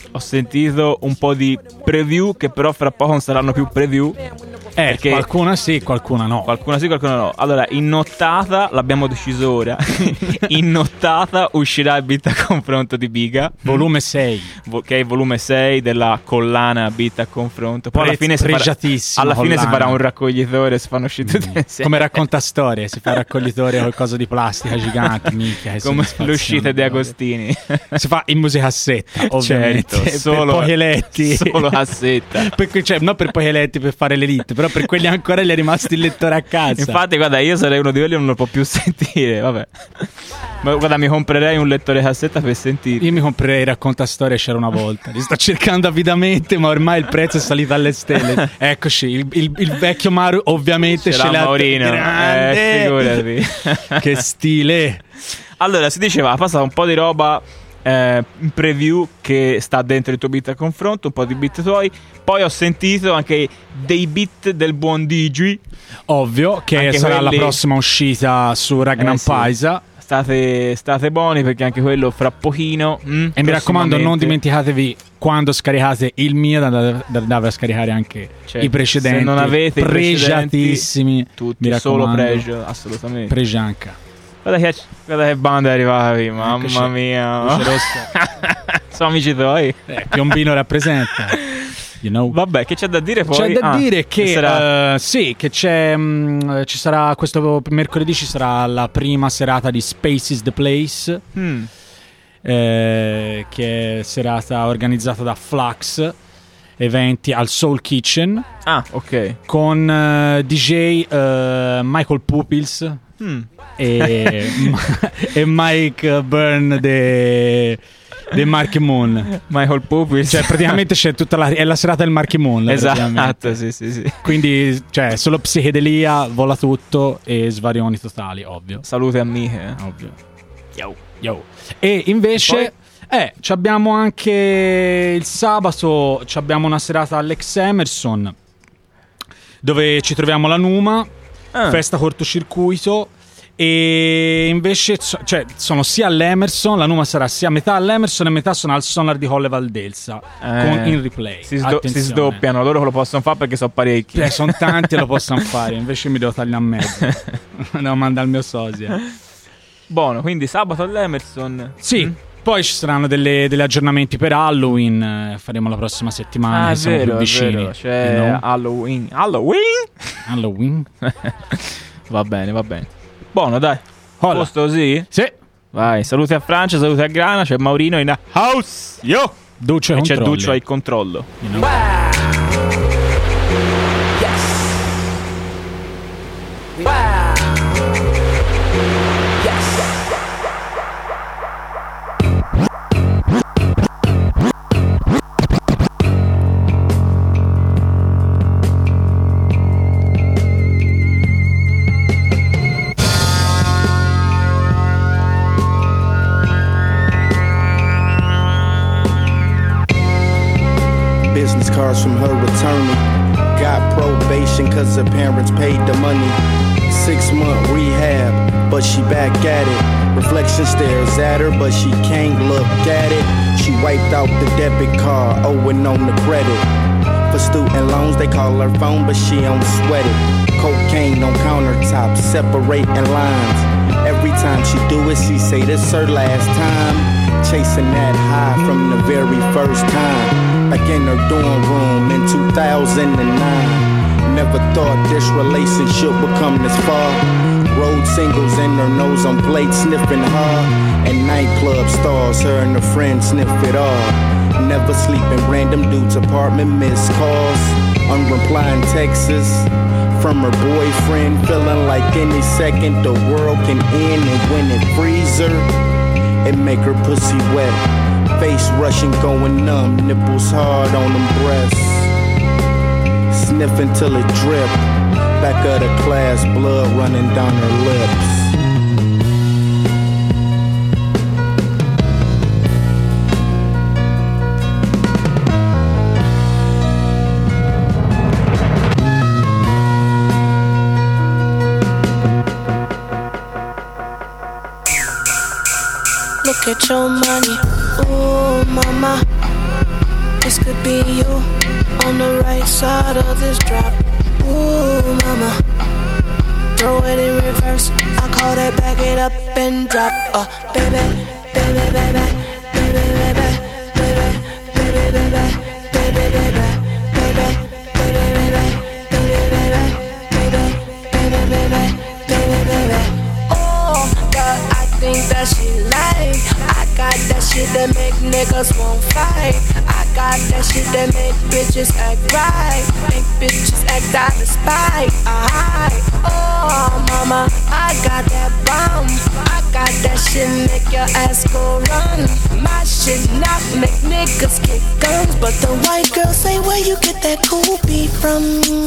un po' di preview, che però fra poco non saranno più preview. Perché qualcuna sì, qualcuna no. Qualcuna sì, qualcuna no. Allora, in nottata, l'abbiamo deciso ora. In nottata uscirà il beat a confronto di Biga, volume 6, che è il volume 6 della collana beat a confronto. Poi alla fine si farà un raccoglitore, si fanno uscire tutte insieme. Come racconta storie, si fa raccoglitore qualcosa di plastica gigante, minchia, come l'uscita di Agostini. Si fa in musicassetta, ovviamente. Certo, solo per pochi eletti. Solo cassetta. Cioè, non per pochi eletti per fare l'elite, però per quelli ancora gli è rimasto il lettore a casa. Infatti, guarda, io sarei uno di quelli che non lo può più sentire. Vabbè. Ma guarda, mi comprerei un lettore cassetta per sentire. Io mi comprerei Racconta Storie, c'era una volta. Li sto cercando avidamente, ma ormai il prezzo è salito alle stelle. Eccoci, il vecchio Maru ovviamente ce l'ha. Maurino. Figurati. Che stile. Allora, si diceva, ha passato un po' di roba in preview che sta dentro il tuo beat a confronto, un po' di beat tuoi. Poi ho sentito anche dei beat del buon Digi. Ovvio, che anche sarà la prossima uscita su Ragnar Paisa. State buoni, perché anche quello fra pochino. E mi raccomando, non dimenticatevi, quando scaricate il mio, andate a scaricare anche i precedenti. Se non avete pregiatissimi, tutti, solo pregio, assolutamente. Pregianca. Guarda che banda è arrivata, mamma mia. Sono amici tuoi. Piombino rappresenta. You know. Vabbè, che c'è da dire poi? C'è da dire che sì, che ci sarà questo mercoledì, ci sarà la prima serata di Space is the Place, che è serata organizzata da Flux Eventi al Soul Kitchen. Ah, ok. Con DJ Michael Pupils, e Mike Byrne dei Marky Moon, Michael Pupis, cioè praticamente c'è è la serata del Marky Moon, esatto, sì. Quindi cioè solo psichedelia, vola tutto e svarioni totali, ovvio. Salute amiche, ovvio. Yo. E invece abbiamo anche il sabato abbiamo una serata all'Ex Emerson dove ci troviamo la Numa, festa cortocircuito. E invece sono sia all'Emerson, la Numa sarà sia metà all'Emerson e metà sono al Sonar di Colle Valdelsa in replay. Si sdoppiano, loro lo possono fare perché sono parecchi. Sono tanti e lo possono fare, invece mi devo tagliare a mezzo. Devo mandare il mio sosia. Buono, quindi sabato all'Emerson. Sì. Poi ci saranno degli aggiornamenti per Halloween, faremo la prossima settimana, siamo più vicini. C'è Halloween. Va bene. Buono, dai. Posto così? Sì. Vai, saluti a Francia, saluti a Grana. C'è Maurino in house. Yo. Duccio e c'è Duccio al controllo. Cards from her attorney. Got probation cause her parents paid the money. 6-month rehab, but she back at it. Reflection stares at her, but she can't look at it. She wiped out the debit card, owing on the credit. For student loans, they call her phone, but she don't sweat it. Cocaine on countertops, separating lines. Every time she do it, she say this her last time. Chasing that high from the very first time. Back in her dorm room in 2009. Never thought this relationship would come this far. Road singles in her nose on plate sniffing hard. And nightclub stars, her and her friends sniff it all. Never sleep in random dudes' apartment, missed calls. Unreplying texts from her boyfriend. Feeling like any second the world can end. And when it frees her, it make her pussy wet. Face rushing, going numb, nipples hard on them breasts. Sniffing till it drip. Back of the class, blood running down her lips. Look at your money. Ooh, mama, this could be you on the right side of this drop. Ooh, mama, throw it in reverse. I call that back it up and drop. Baby, baby, baby, baby, baby, baby, baby, baby, baby, baby. Oh, God, I think that she like. I got that shit that make niggas won't fight. I got that shit that make bitches act right. Make bitches act out of spite. Oh, mama, I got that bomb. I got that shit make your ass go run. My shit not make niggas kick guns. But the white girls say, where you get that cool beat from?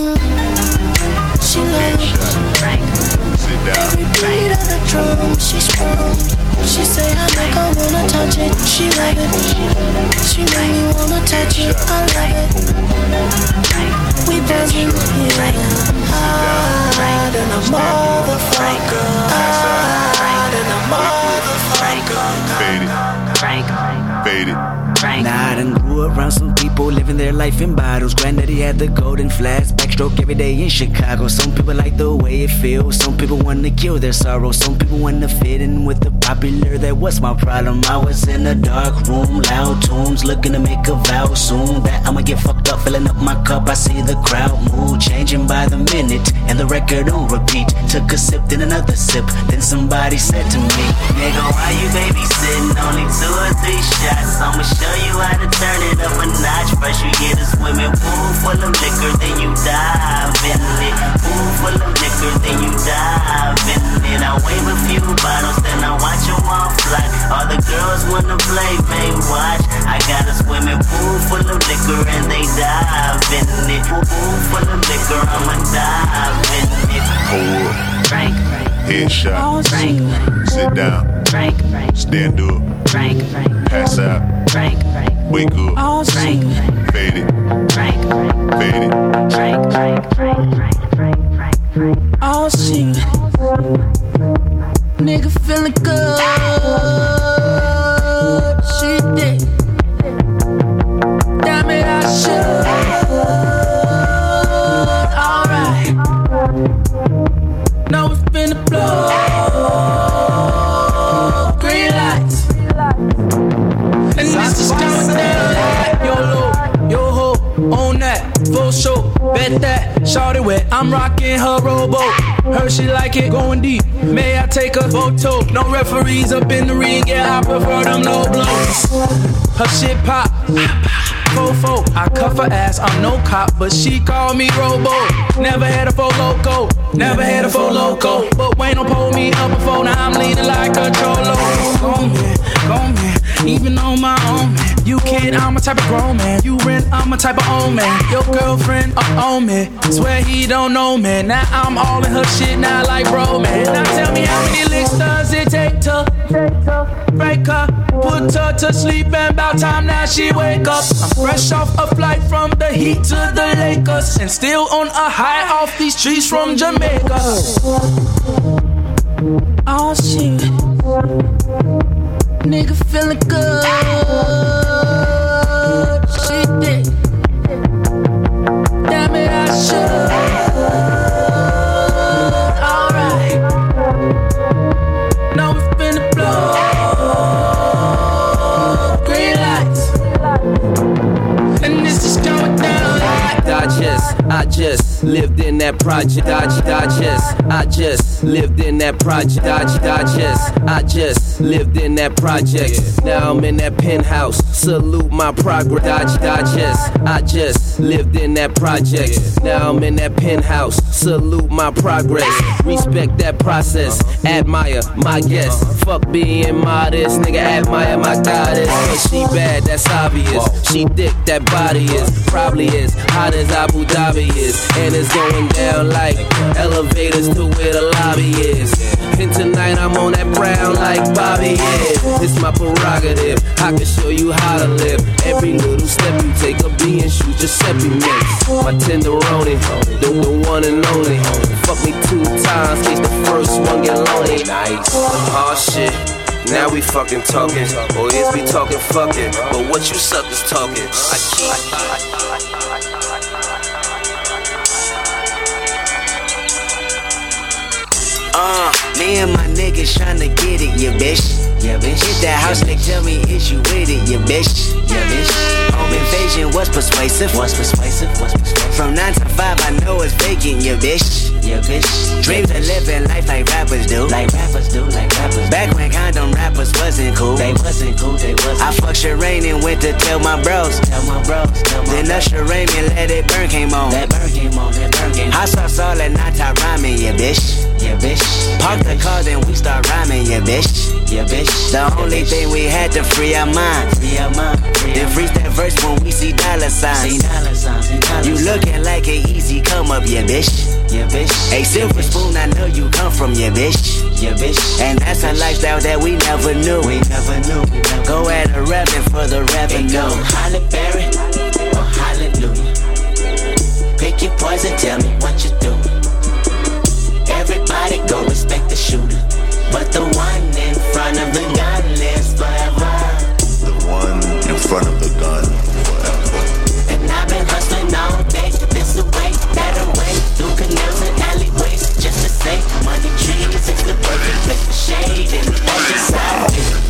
She like every beat of the drum, she's from. She say I make her wanna touch it, she love it. She make me wanna touch it, I love it. We buzzing, yeah. Higher than a motherfucker. Higher than a motherfucker. Fade it. Nah, I done grew around some people living their life in bottles. Granddaddy had the golden flask, backstroke every day in Chicago. Some people like the way it feels. Some people want to kill their sorrow. Some people want to fit in with the popular. That was my problem. I was in a dark room, loud tunes, looking to make a vow soon that I'ma get fucked up, filling up my cup. I see the crowd mood changing by the minute, and the record on repeat. Took a sip, then another sip. Then somebody said to me, nigga, why you babysitting? Only 2 or 3 shots. I'ma show you how to turn it up a notch. First you get a swimming pool full of liquor, then you dive in it. Pool full of liquor, then you dive in it. I wave a few bottles, then I watch them all fly. All the girls wanna play, may watch. I got a swimming pool full of liquor and they dive in it. Pool full of liquor, I'ma dive in it. Hold up. Frank, headshot. Frank, sit down. Frank, stand up. Frank, pass out. Frank, wake up. Frank, fade it. Frank, fade it. Frank. Oh shit, nigga feeling good. She did. Damn it, I should. Alright. Now it's been a blow. Green lights. And this is going down. YOLO, yo ho, on that, full show. Bet that, shawty wet, I'm rocking her rowboat. Heard she like it, going deep, may I take a photo? No referees up in the ring, yeah, I prefer them low blows. Her shit pop, fofo, I cuff her ass, I'm no cop, but she call me Robo. Never had a faux loco, never had a faux loco. But Wayne don't pull me up before, now I'm leaning like a cholo. Go man, even on my own, man. You kid, I'm a type of grown man. You rent, I'm a type of old man. Your girlfriend on me, swear he don't know me. Now I'm all in her shit now like bro, man. Now tell me how many licks does it take to break her, put her to sleep, and about time now she wake up. I'm fresh off a flight from the Heat to the Lakers, and still on a high off these trees from Jamaica. Oh shit, nigga feeling good. She did. Damn it, I should. Alright. Now it's been a blow. Green lights. And this is going down like I just lived in that project. I just lived in that project. I just lived in that project. Now I'm in that penthouse. Salute my progress. I just lived in that project. Now I'm in that penthouse. Salute my progress. Respect that process. Admire my guests. Fuck being modest, nigga. Admire my goddess. Cause she bad, that's obvious. She thick, that body is probably as hot as Abu Dhabi is, and it's going down like elevators to where the lobby is. And tonight I'm on that brown like Bobby is. It's my prerogative, I can show you how to live. Every little step you take, a B and shoot Giuseppe mix. My tenderoni, the one and only. Fuck me 2 times, case the first one get lonely. Nice. Oh shit. Now we fucking talking, or is we talking fucking? But what you suckers talking? Me and my niggas tryna get it, yeah bitch. Hit that house, they tell me is you with it, yeah bitch. Home invasion was persuasive. From 9 to 5, I know it's vacant, yeah bitch. Dreams of living life like rappers do. Back when condom rappers wasn't cool. They wasn't. I fucked Shireen and went to tell my bros. Then Usher Raymond let it burn came on. Hot sauce all that night, I rhyming, yeah bitch. Park the car, then we start rhyming, yeah bitch. The only thing we had to free our mind. Then freeze that verse when we see dollar signs. You looking like an easy come up, yeah bitch. A silver spoon, I know you come from, yeah bitch. And that's a lifestyle that we never knew. Go at a revenue for the revenue. Go Halle Berry or hallelujah. Pick your poison, tell me what you do. Everybody go respect the shooter, but the one in front of the gun lives forever. The one in front of the gun forever. And I've been hustling all day, this away, that away, through canals and alleyways, just to say money trees, it's the perfect place for shade, and that's just how it is.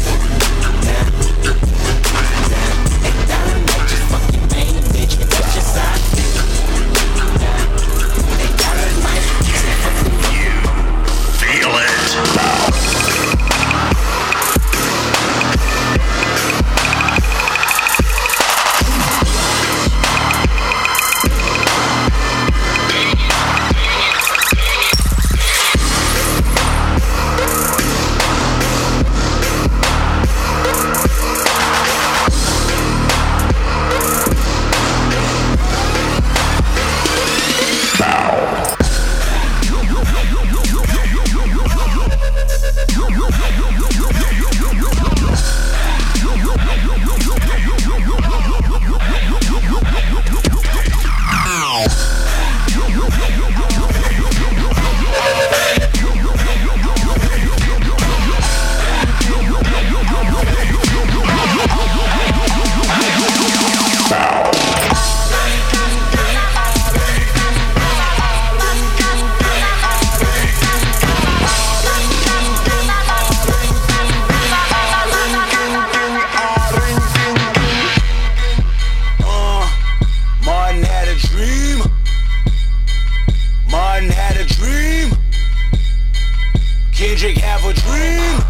And darling, make just fucking main bitch, that's just how it is. Kendrick have a dream.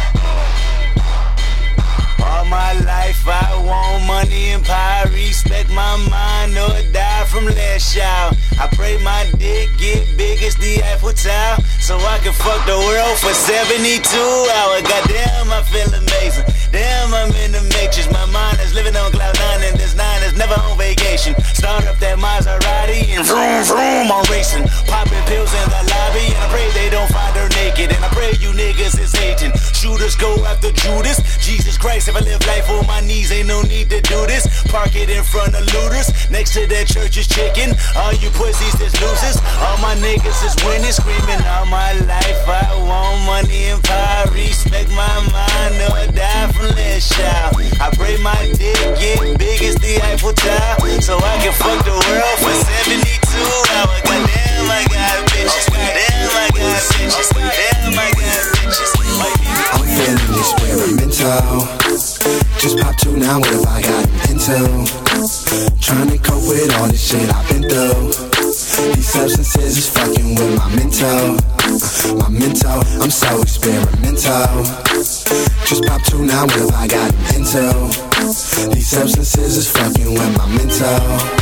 All my life I want money and power. Respect my mind or die from last child. I pray my dick get big as the Eiffel Tower, so I can fuck the world for 72 hours. Goddamn, I feel amazing. Damn, I'm in the matrix. My mind is living on cloud nine, and this nine is never on vacation. Start up that Maserati and vroom vroom, I'm racing. Popping pills in the lobby, and I pray they don't find her naked. And I pray you niggas is hating. Shooters go after Judas. Jesus Christ, if I live life on my knees, ain't no need to do this. Park it in front of looters. Next to that church is chicken. All you pussies is losers. All my niggas is winning, screaming all my life. I want money and power. Respect my mind or die from last child. I pray my dick get big as the Eiffel Tower, so I can fuck the world for 72 hours. Goddamn, I got bitches. Damn, I got bitches. Damn, I got bitches. I'm feeling experimental. Just pop two now, what have I gotten into? Trying to cope with all this shit I've been through. These substances is fucking with my mental. My mental, I'm so experimental. Just pop two now, what have I gotten into? These substances is fucking with my mental.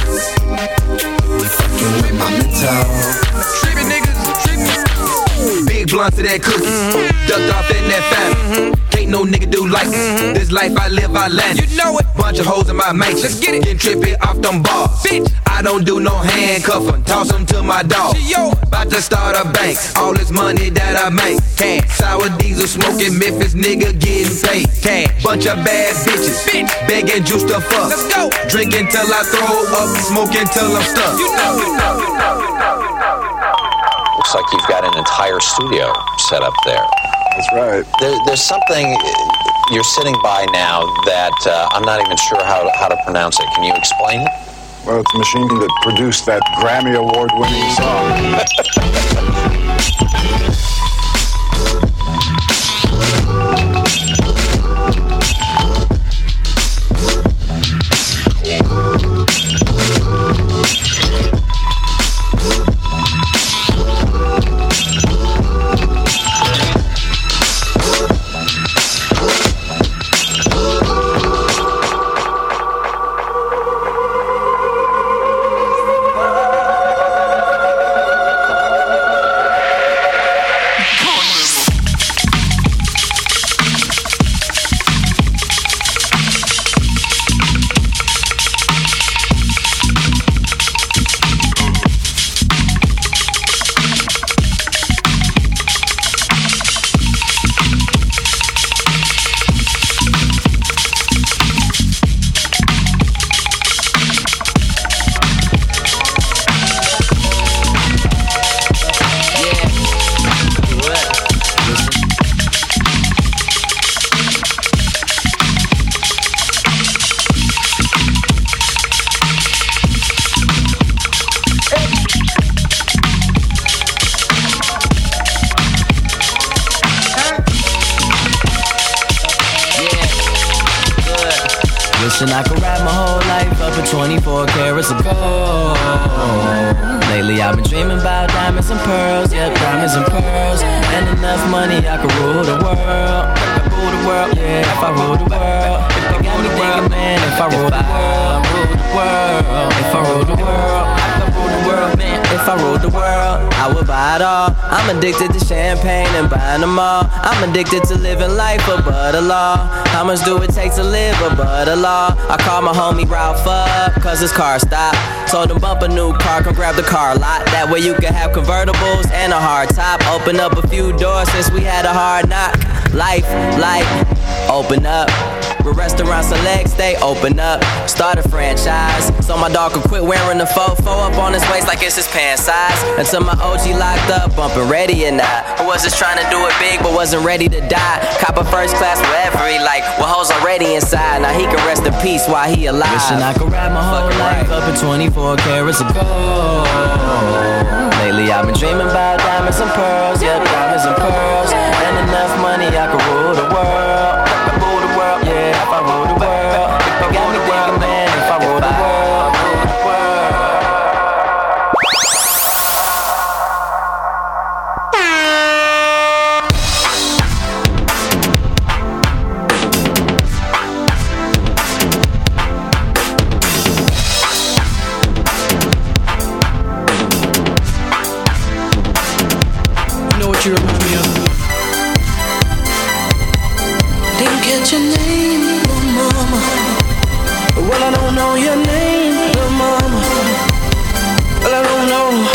Fucking with my mental. Trippin' niggas, trippin'. Big blunt to that cookie, ducked off in that fountain. Can't no nigga do like this life I live, I land. You know it. Bunch of hoes in my matrix. Let's get it. Getting trippy off them bars. Bitch, I don't do no handcuffing. Toss them to my dog. About to start a bank. All this money that I make. Cash. Sour diesel smoking Memphis nigga getting paid. Cash. Bunch of bad bitches. Bitch. Begging juice to fuck. Let's go. Drinking till I throw up. Smoking till I'm stuck. You know. Looks like you've got an entire studio set up there. That's right. There's something you're sitting by now that I'm not even sure how to pronounce it. Can you explain it? Well, it's the machine that produced that Grammy Award-winning song. Wishing I could rap my whole life up at 24 carats of gold. Lately I've been dreaming about diamonds and pearls, yeah, diamonds and pearls. And enough money I could rule the world. Rule the world, yeah, if I rule the world. It got me thinking, man, if I rule the world, rule the world. If I rule the world, I could rule the world, man. If I ruled the world, I would buy it all. I'm addicted to champagne and buying them all. I'm addicted to living life above the law. How much do it take to live above the law? I call my homie Ralph up, cause his car stopped. Told him bump a new car, come grab the car lot. That way you can have convertibles and a hard top. Open up a few doors since we had a hard knock. Life, open up. With restaurants and legs, they open up. Start a franchise, so my dog could quit wearing the fofo up on his waist like it's his pants size. Until my OG locked up, bumping ready or not. Who was just trying to do it big, but wasn't ready to die. Cop a first class wherever he like, with hoes already inside. Now he can rest in peace while he alive. Wishing I could rap my whole life up at 24 carats of gold. Lately I've been dreaming about diamonds and pearls, yeah, diamonds and pearls. And enough money I could rule the world. Rule the world, yeah, if I rule the world. It got me thinking, man, if I rule the world, rule the world. What you remind me of? Didn't get your name, little mama. Well, I don't know your name, little mama. Well, I don't know.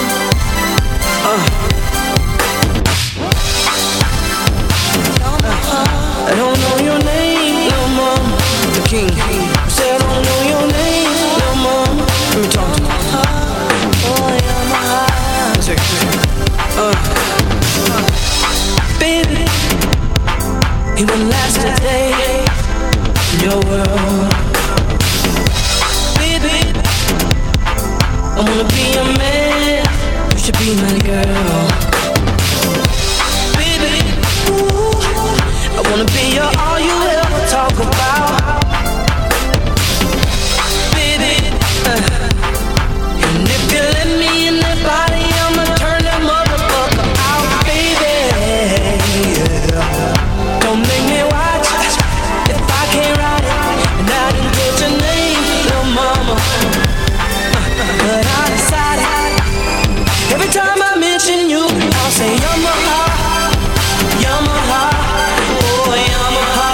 I don't know your name, little mama. The king said I don't know your name, little mama. Let me talk to you. Baby, it won't last a day in your world. Baby, I wanna be a man, you should be my girl. Baby, ooh, I wanna be your all you ever talk about. Baby, and if you let me in that body, I'ma turn that motherfucker out, baby. Don't make me watch if I can't ride it, and I didn't get your name, little mama. But I decided every time I mention you, I'll say Yamaha, Yamaha, oh Yamaha.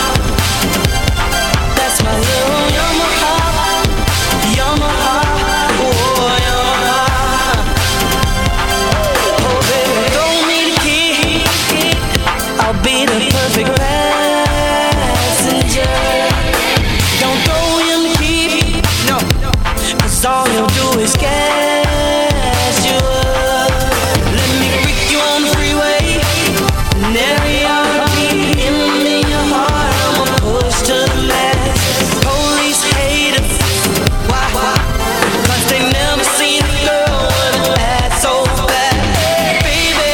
That's my little Yamaha, Yamaha, oh Yamaha. Oh baby, throw me the key, I'll be the perfect passenger. Don't throw him the key, no, 'cause all he'll do is gas you up. Let me freak you on the freeway, and every heartbeat in your heart, I'ma push to the max. Police hate us, why? 'Cause they never seen a girl with a ass so fat. Baby,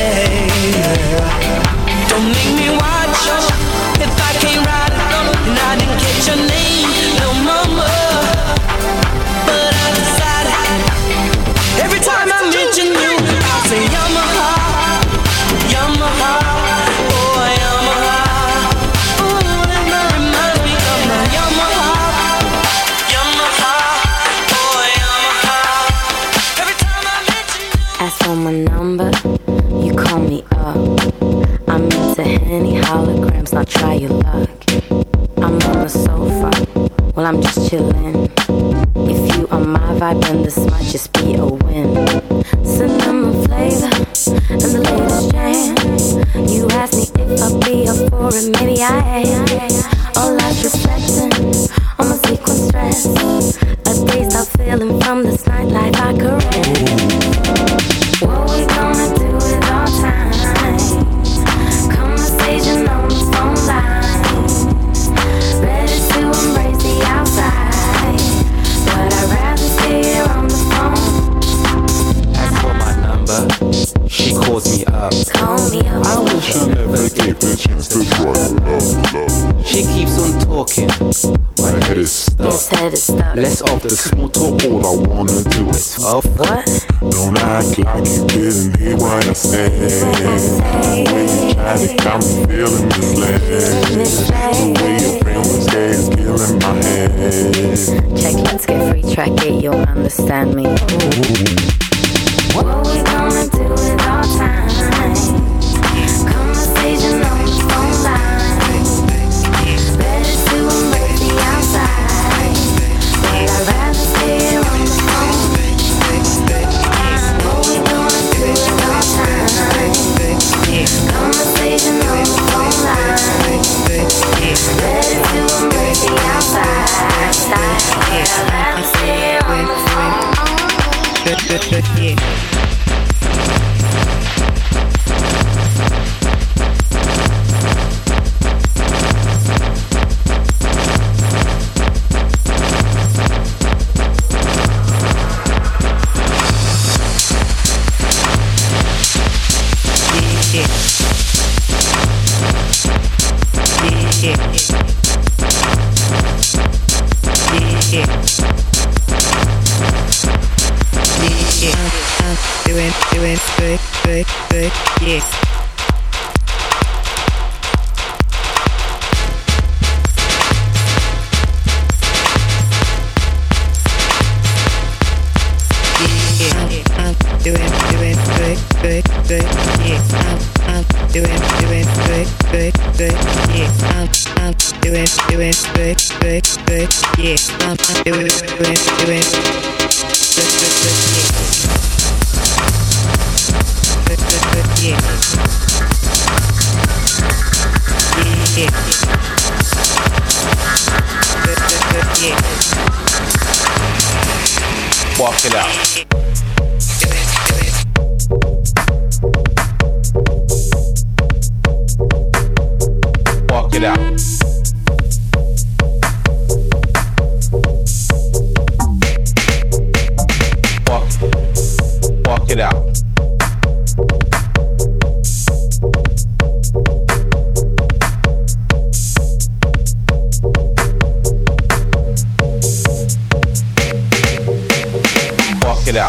don't make me watch if I can't ride it, and I didn't get your name, little mama. But I decided every time I mention you, I'll say Yamaha, Yamaha, oh Yamaha. Ooh, that reminds me of my Yamaha, Yamaha, oh Yamaha. Every time I mention you. Ask for my number, you call me up. I'm into Henny holograms, now try your luck. I'm on the sofa, well I'm just chillin'. If you are my vibe, then this might just be a win. Cinnamon flavor and the latest jam. You asked me if I'd be up for it, maybe I am. All that's reflecting on my sequence stress. A dazed out feeling from this nightlife I caress. What we gonna do with our time? Conversation on the phone line. Ready to embrace the outside, but I'd rather stay here on the phone. Ask for my number, she calls me up. Call me up. I wish I never gave the chance to try love. She keeps on talking, my head is stuck. His head is stuck. Let's off the small talk, all I wanna do is off. What? Don't act like you didn't hear what I said. The way you tried to got me feeling misled. The way your brain was dead is killing my head. Check, let's get free, track it, you'll understand me. What we gonna do with our time? Conversation on the phone line. Ready to embrace the outside, but I'd rather stay here on the phone. What we gonna do with our time? Conversation on the phone line. Ready to embrace the outside, but I'd rather stay here on the phone. Doing good, yeah. Doing good. good, good, yeah. I'm doing good, good, good, yeah. I'm doing good, good, good, yeah. I'm doing good, good, good, yeah. Good, good, good, yeah. Yeah, good, good, good, yeah. Walk it out. Walk it out. Walk it out. Walk it out.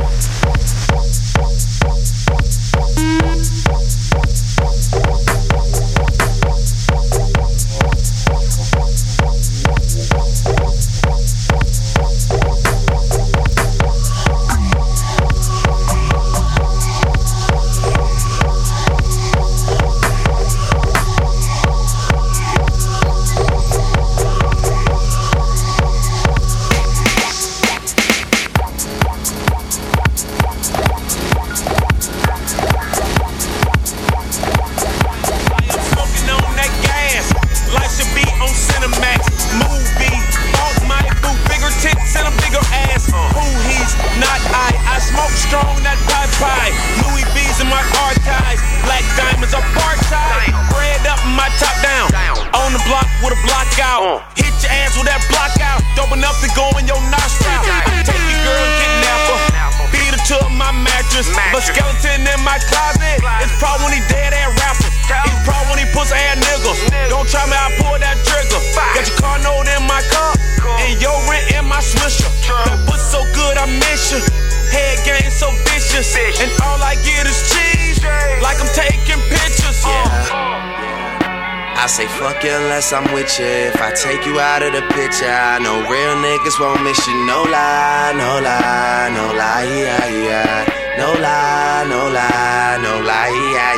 I'm with you. If I take you out of the picture, I know real niggas won't miss you. No lie, no lie, no lie, yeah, yeah. No lie, no lie, no lie, yeah,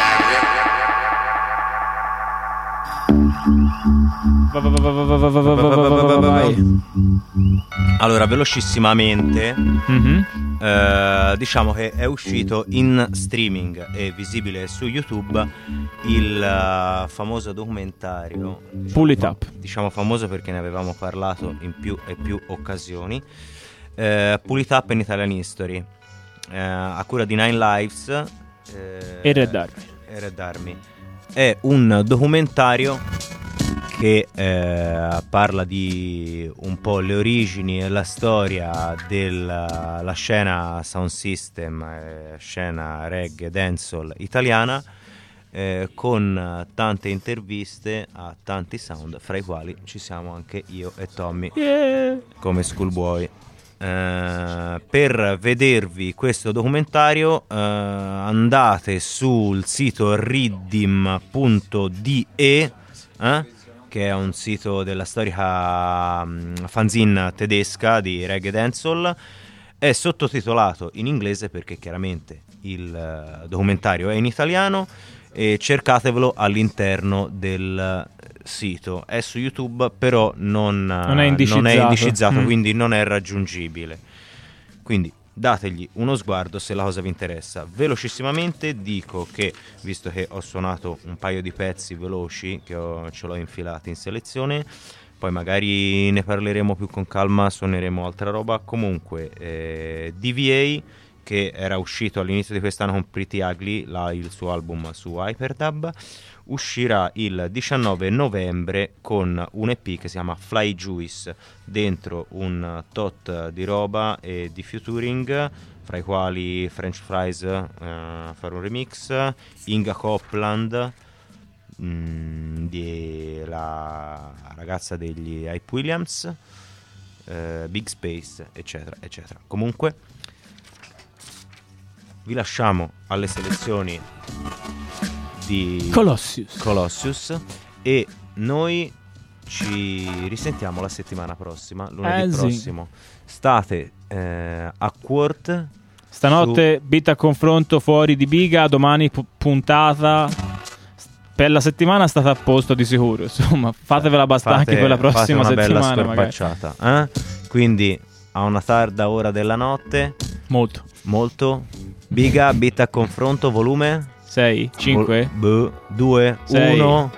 yeah. Allora, velocissimamente, diciamo che è uscito in streaming e visibile su YouTube il famoso documentario. Pull It Up. Diciamo famoso perché ne avevamo parlato in più e più occasioni. Pull It Up in Italian History, a cura di Nine Lives e Red Army. È un documentario che parla di un po' le origini e la storia della scena sound system, scena reggae, dancehall italiana, con tante interviste a tanti sound, fra i quali ci siamo anche io e Tommy, come Schoolboy. Per vedervi questo documentario andate sul sito riddim.de, che è un sito della storica fanzine tedesca di reggae dancehall. È sottotitolato in inglese perché chiaramente il documentario è in italiano, e cercatevelo all'interno del sito. È su YouTube, però non è indicizzato, quindi non è raggiungibile. Quindi dategli uno sguardo se la cosa vi interessa. Velocissimamente dico che, visto che ho suonato un paio di pezzi veloci che ce l'ho infilati in selezione, poi magari ne parleremo più con calma, suoneremo altra roba. Comunque DVA, che era uscito all'inizio di quest'anno con Pretty Ugly, il suo album su Hyperdub, uscirà il 19 novembre con un EP che si chiama Fly Juice, dentro un tot di roba e di featuring, fra i quali French Fries fare un remix, Inga Copland, la ragazza degli Hype Williams, Big Space, eccetera eccetera. Comunque vi lasciamo alle selezioni di Colossius e noi ci risentiamo la settimana prossima, lunedì prossimo. State a Quart Stanotte beat a confronto fuori di Biga, domani puntata. Per la settimana state a posto di sicuro. Insomma, fatevela bastare anche per la prossima fate una settimana. Bella scorbacciata, Quindi a una tarda ora della notte. Molto. Biga, beat a confronto, volume 6, 5, 2, 1.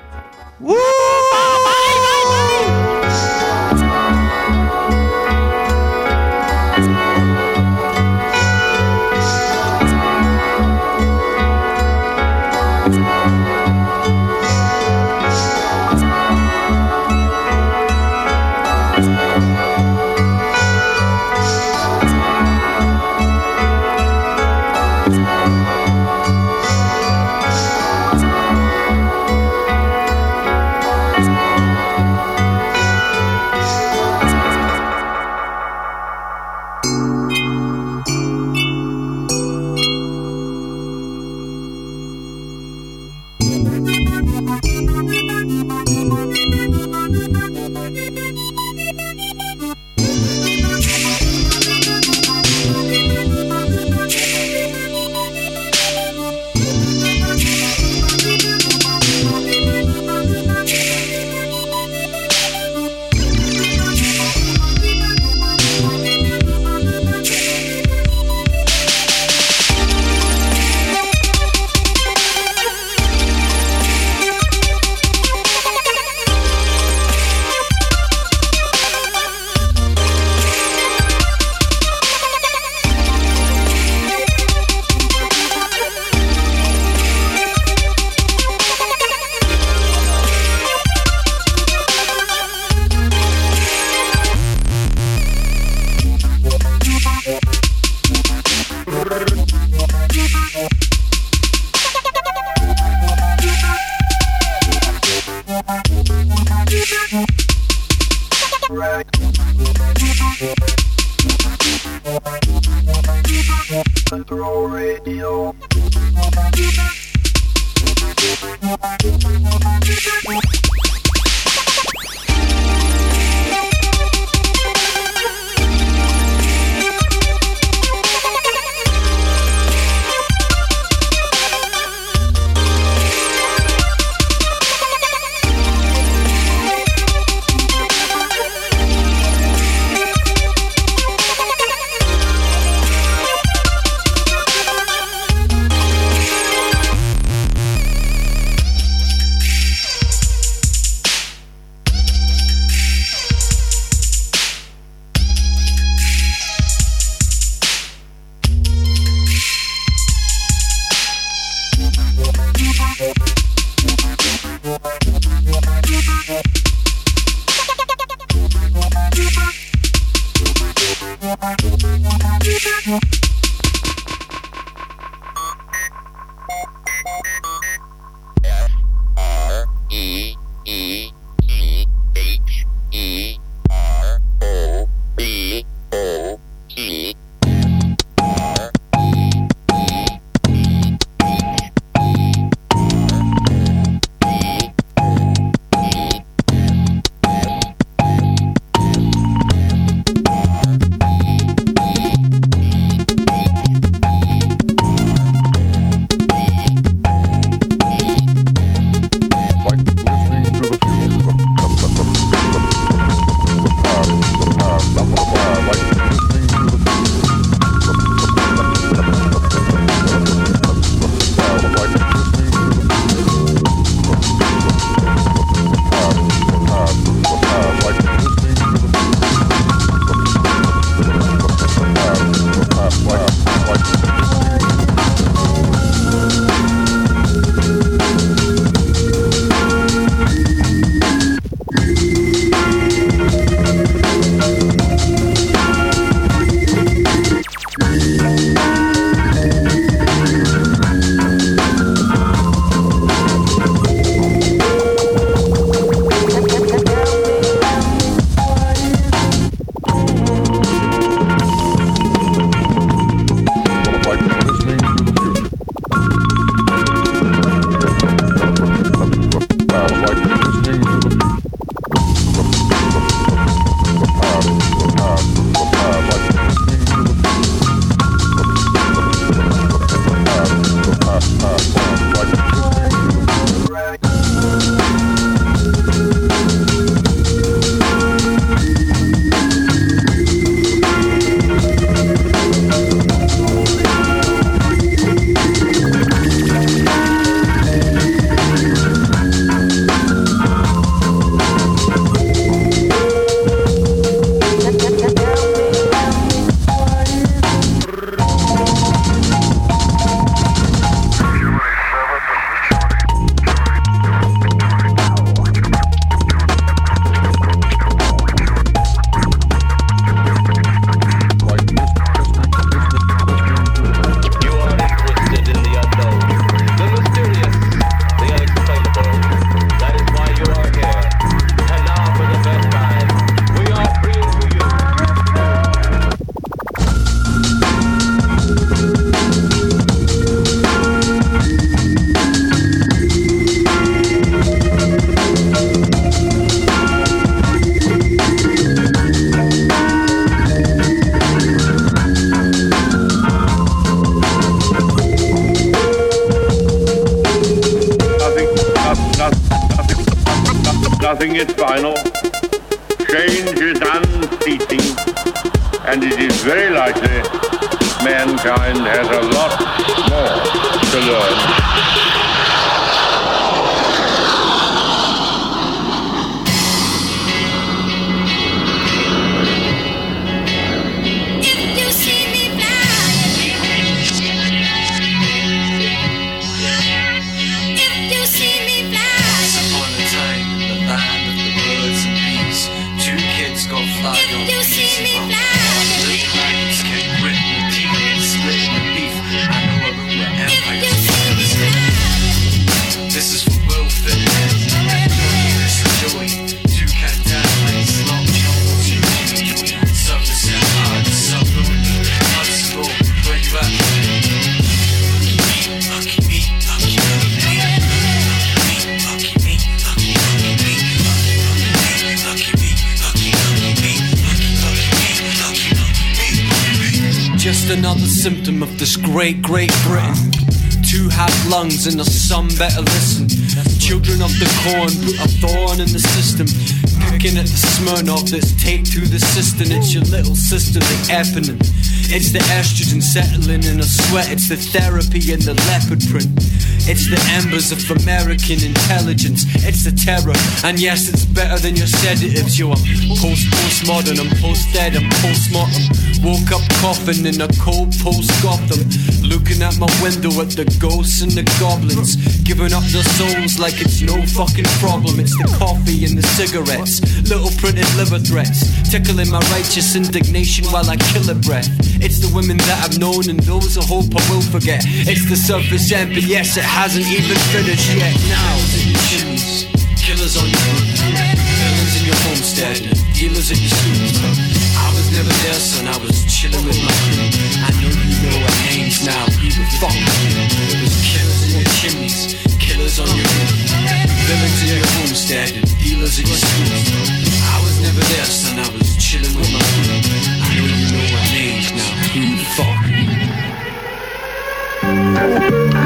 announcing its final. Change is unceasing, and it is very likely mankind has a lot more to learn. Another symptom of this great Britain. 2 half lungs and the sun better listen. Children of the corn put a thorn in the system. Picking at the Smirnoff that's taped through the cistern. It's your little sister, the Eponym. It's the estrogen settling in a sweat. It's the therapy and the leopard print. It's the embers of American intelligence. It's the terror, and yes, it's better than your sedatives. Yo, I'm postmodern, I'm post-dead, I'm postmortem. Woke up coughing in a cold post-Gotham. Looking at my window at the ghosts and the goblins. Giving up their souls like it's no fucking problem. It's the coffee and the cigarettes. Little printed liver threats. Tickling my righteous indignation while I kill a breath. It's the women that I've known and those I hope I will forget. It's the surface MPS, it hasn't even finished yet. Now, chimneys, killers on your roof, villains in your homestead, dealers at your schools. I was never there, son, I was chilling with my crew. I know you know our names now, who the fuck? It was killers in your chimneys, killers on your roof, villains in your homestead, dealers at your schools. I was never there, son, I was chilling with my crew. I know you know our names now, who the fuck?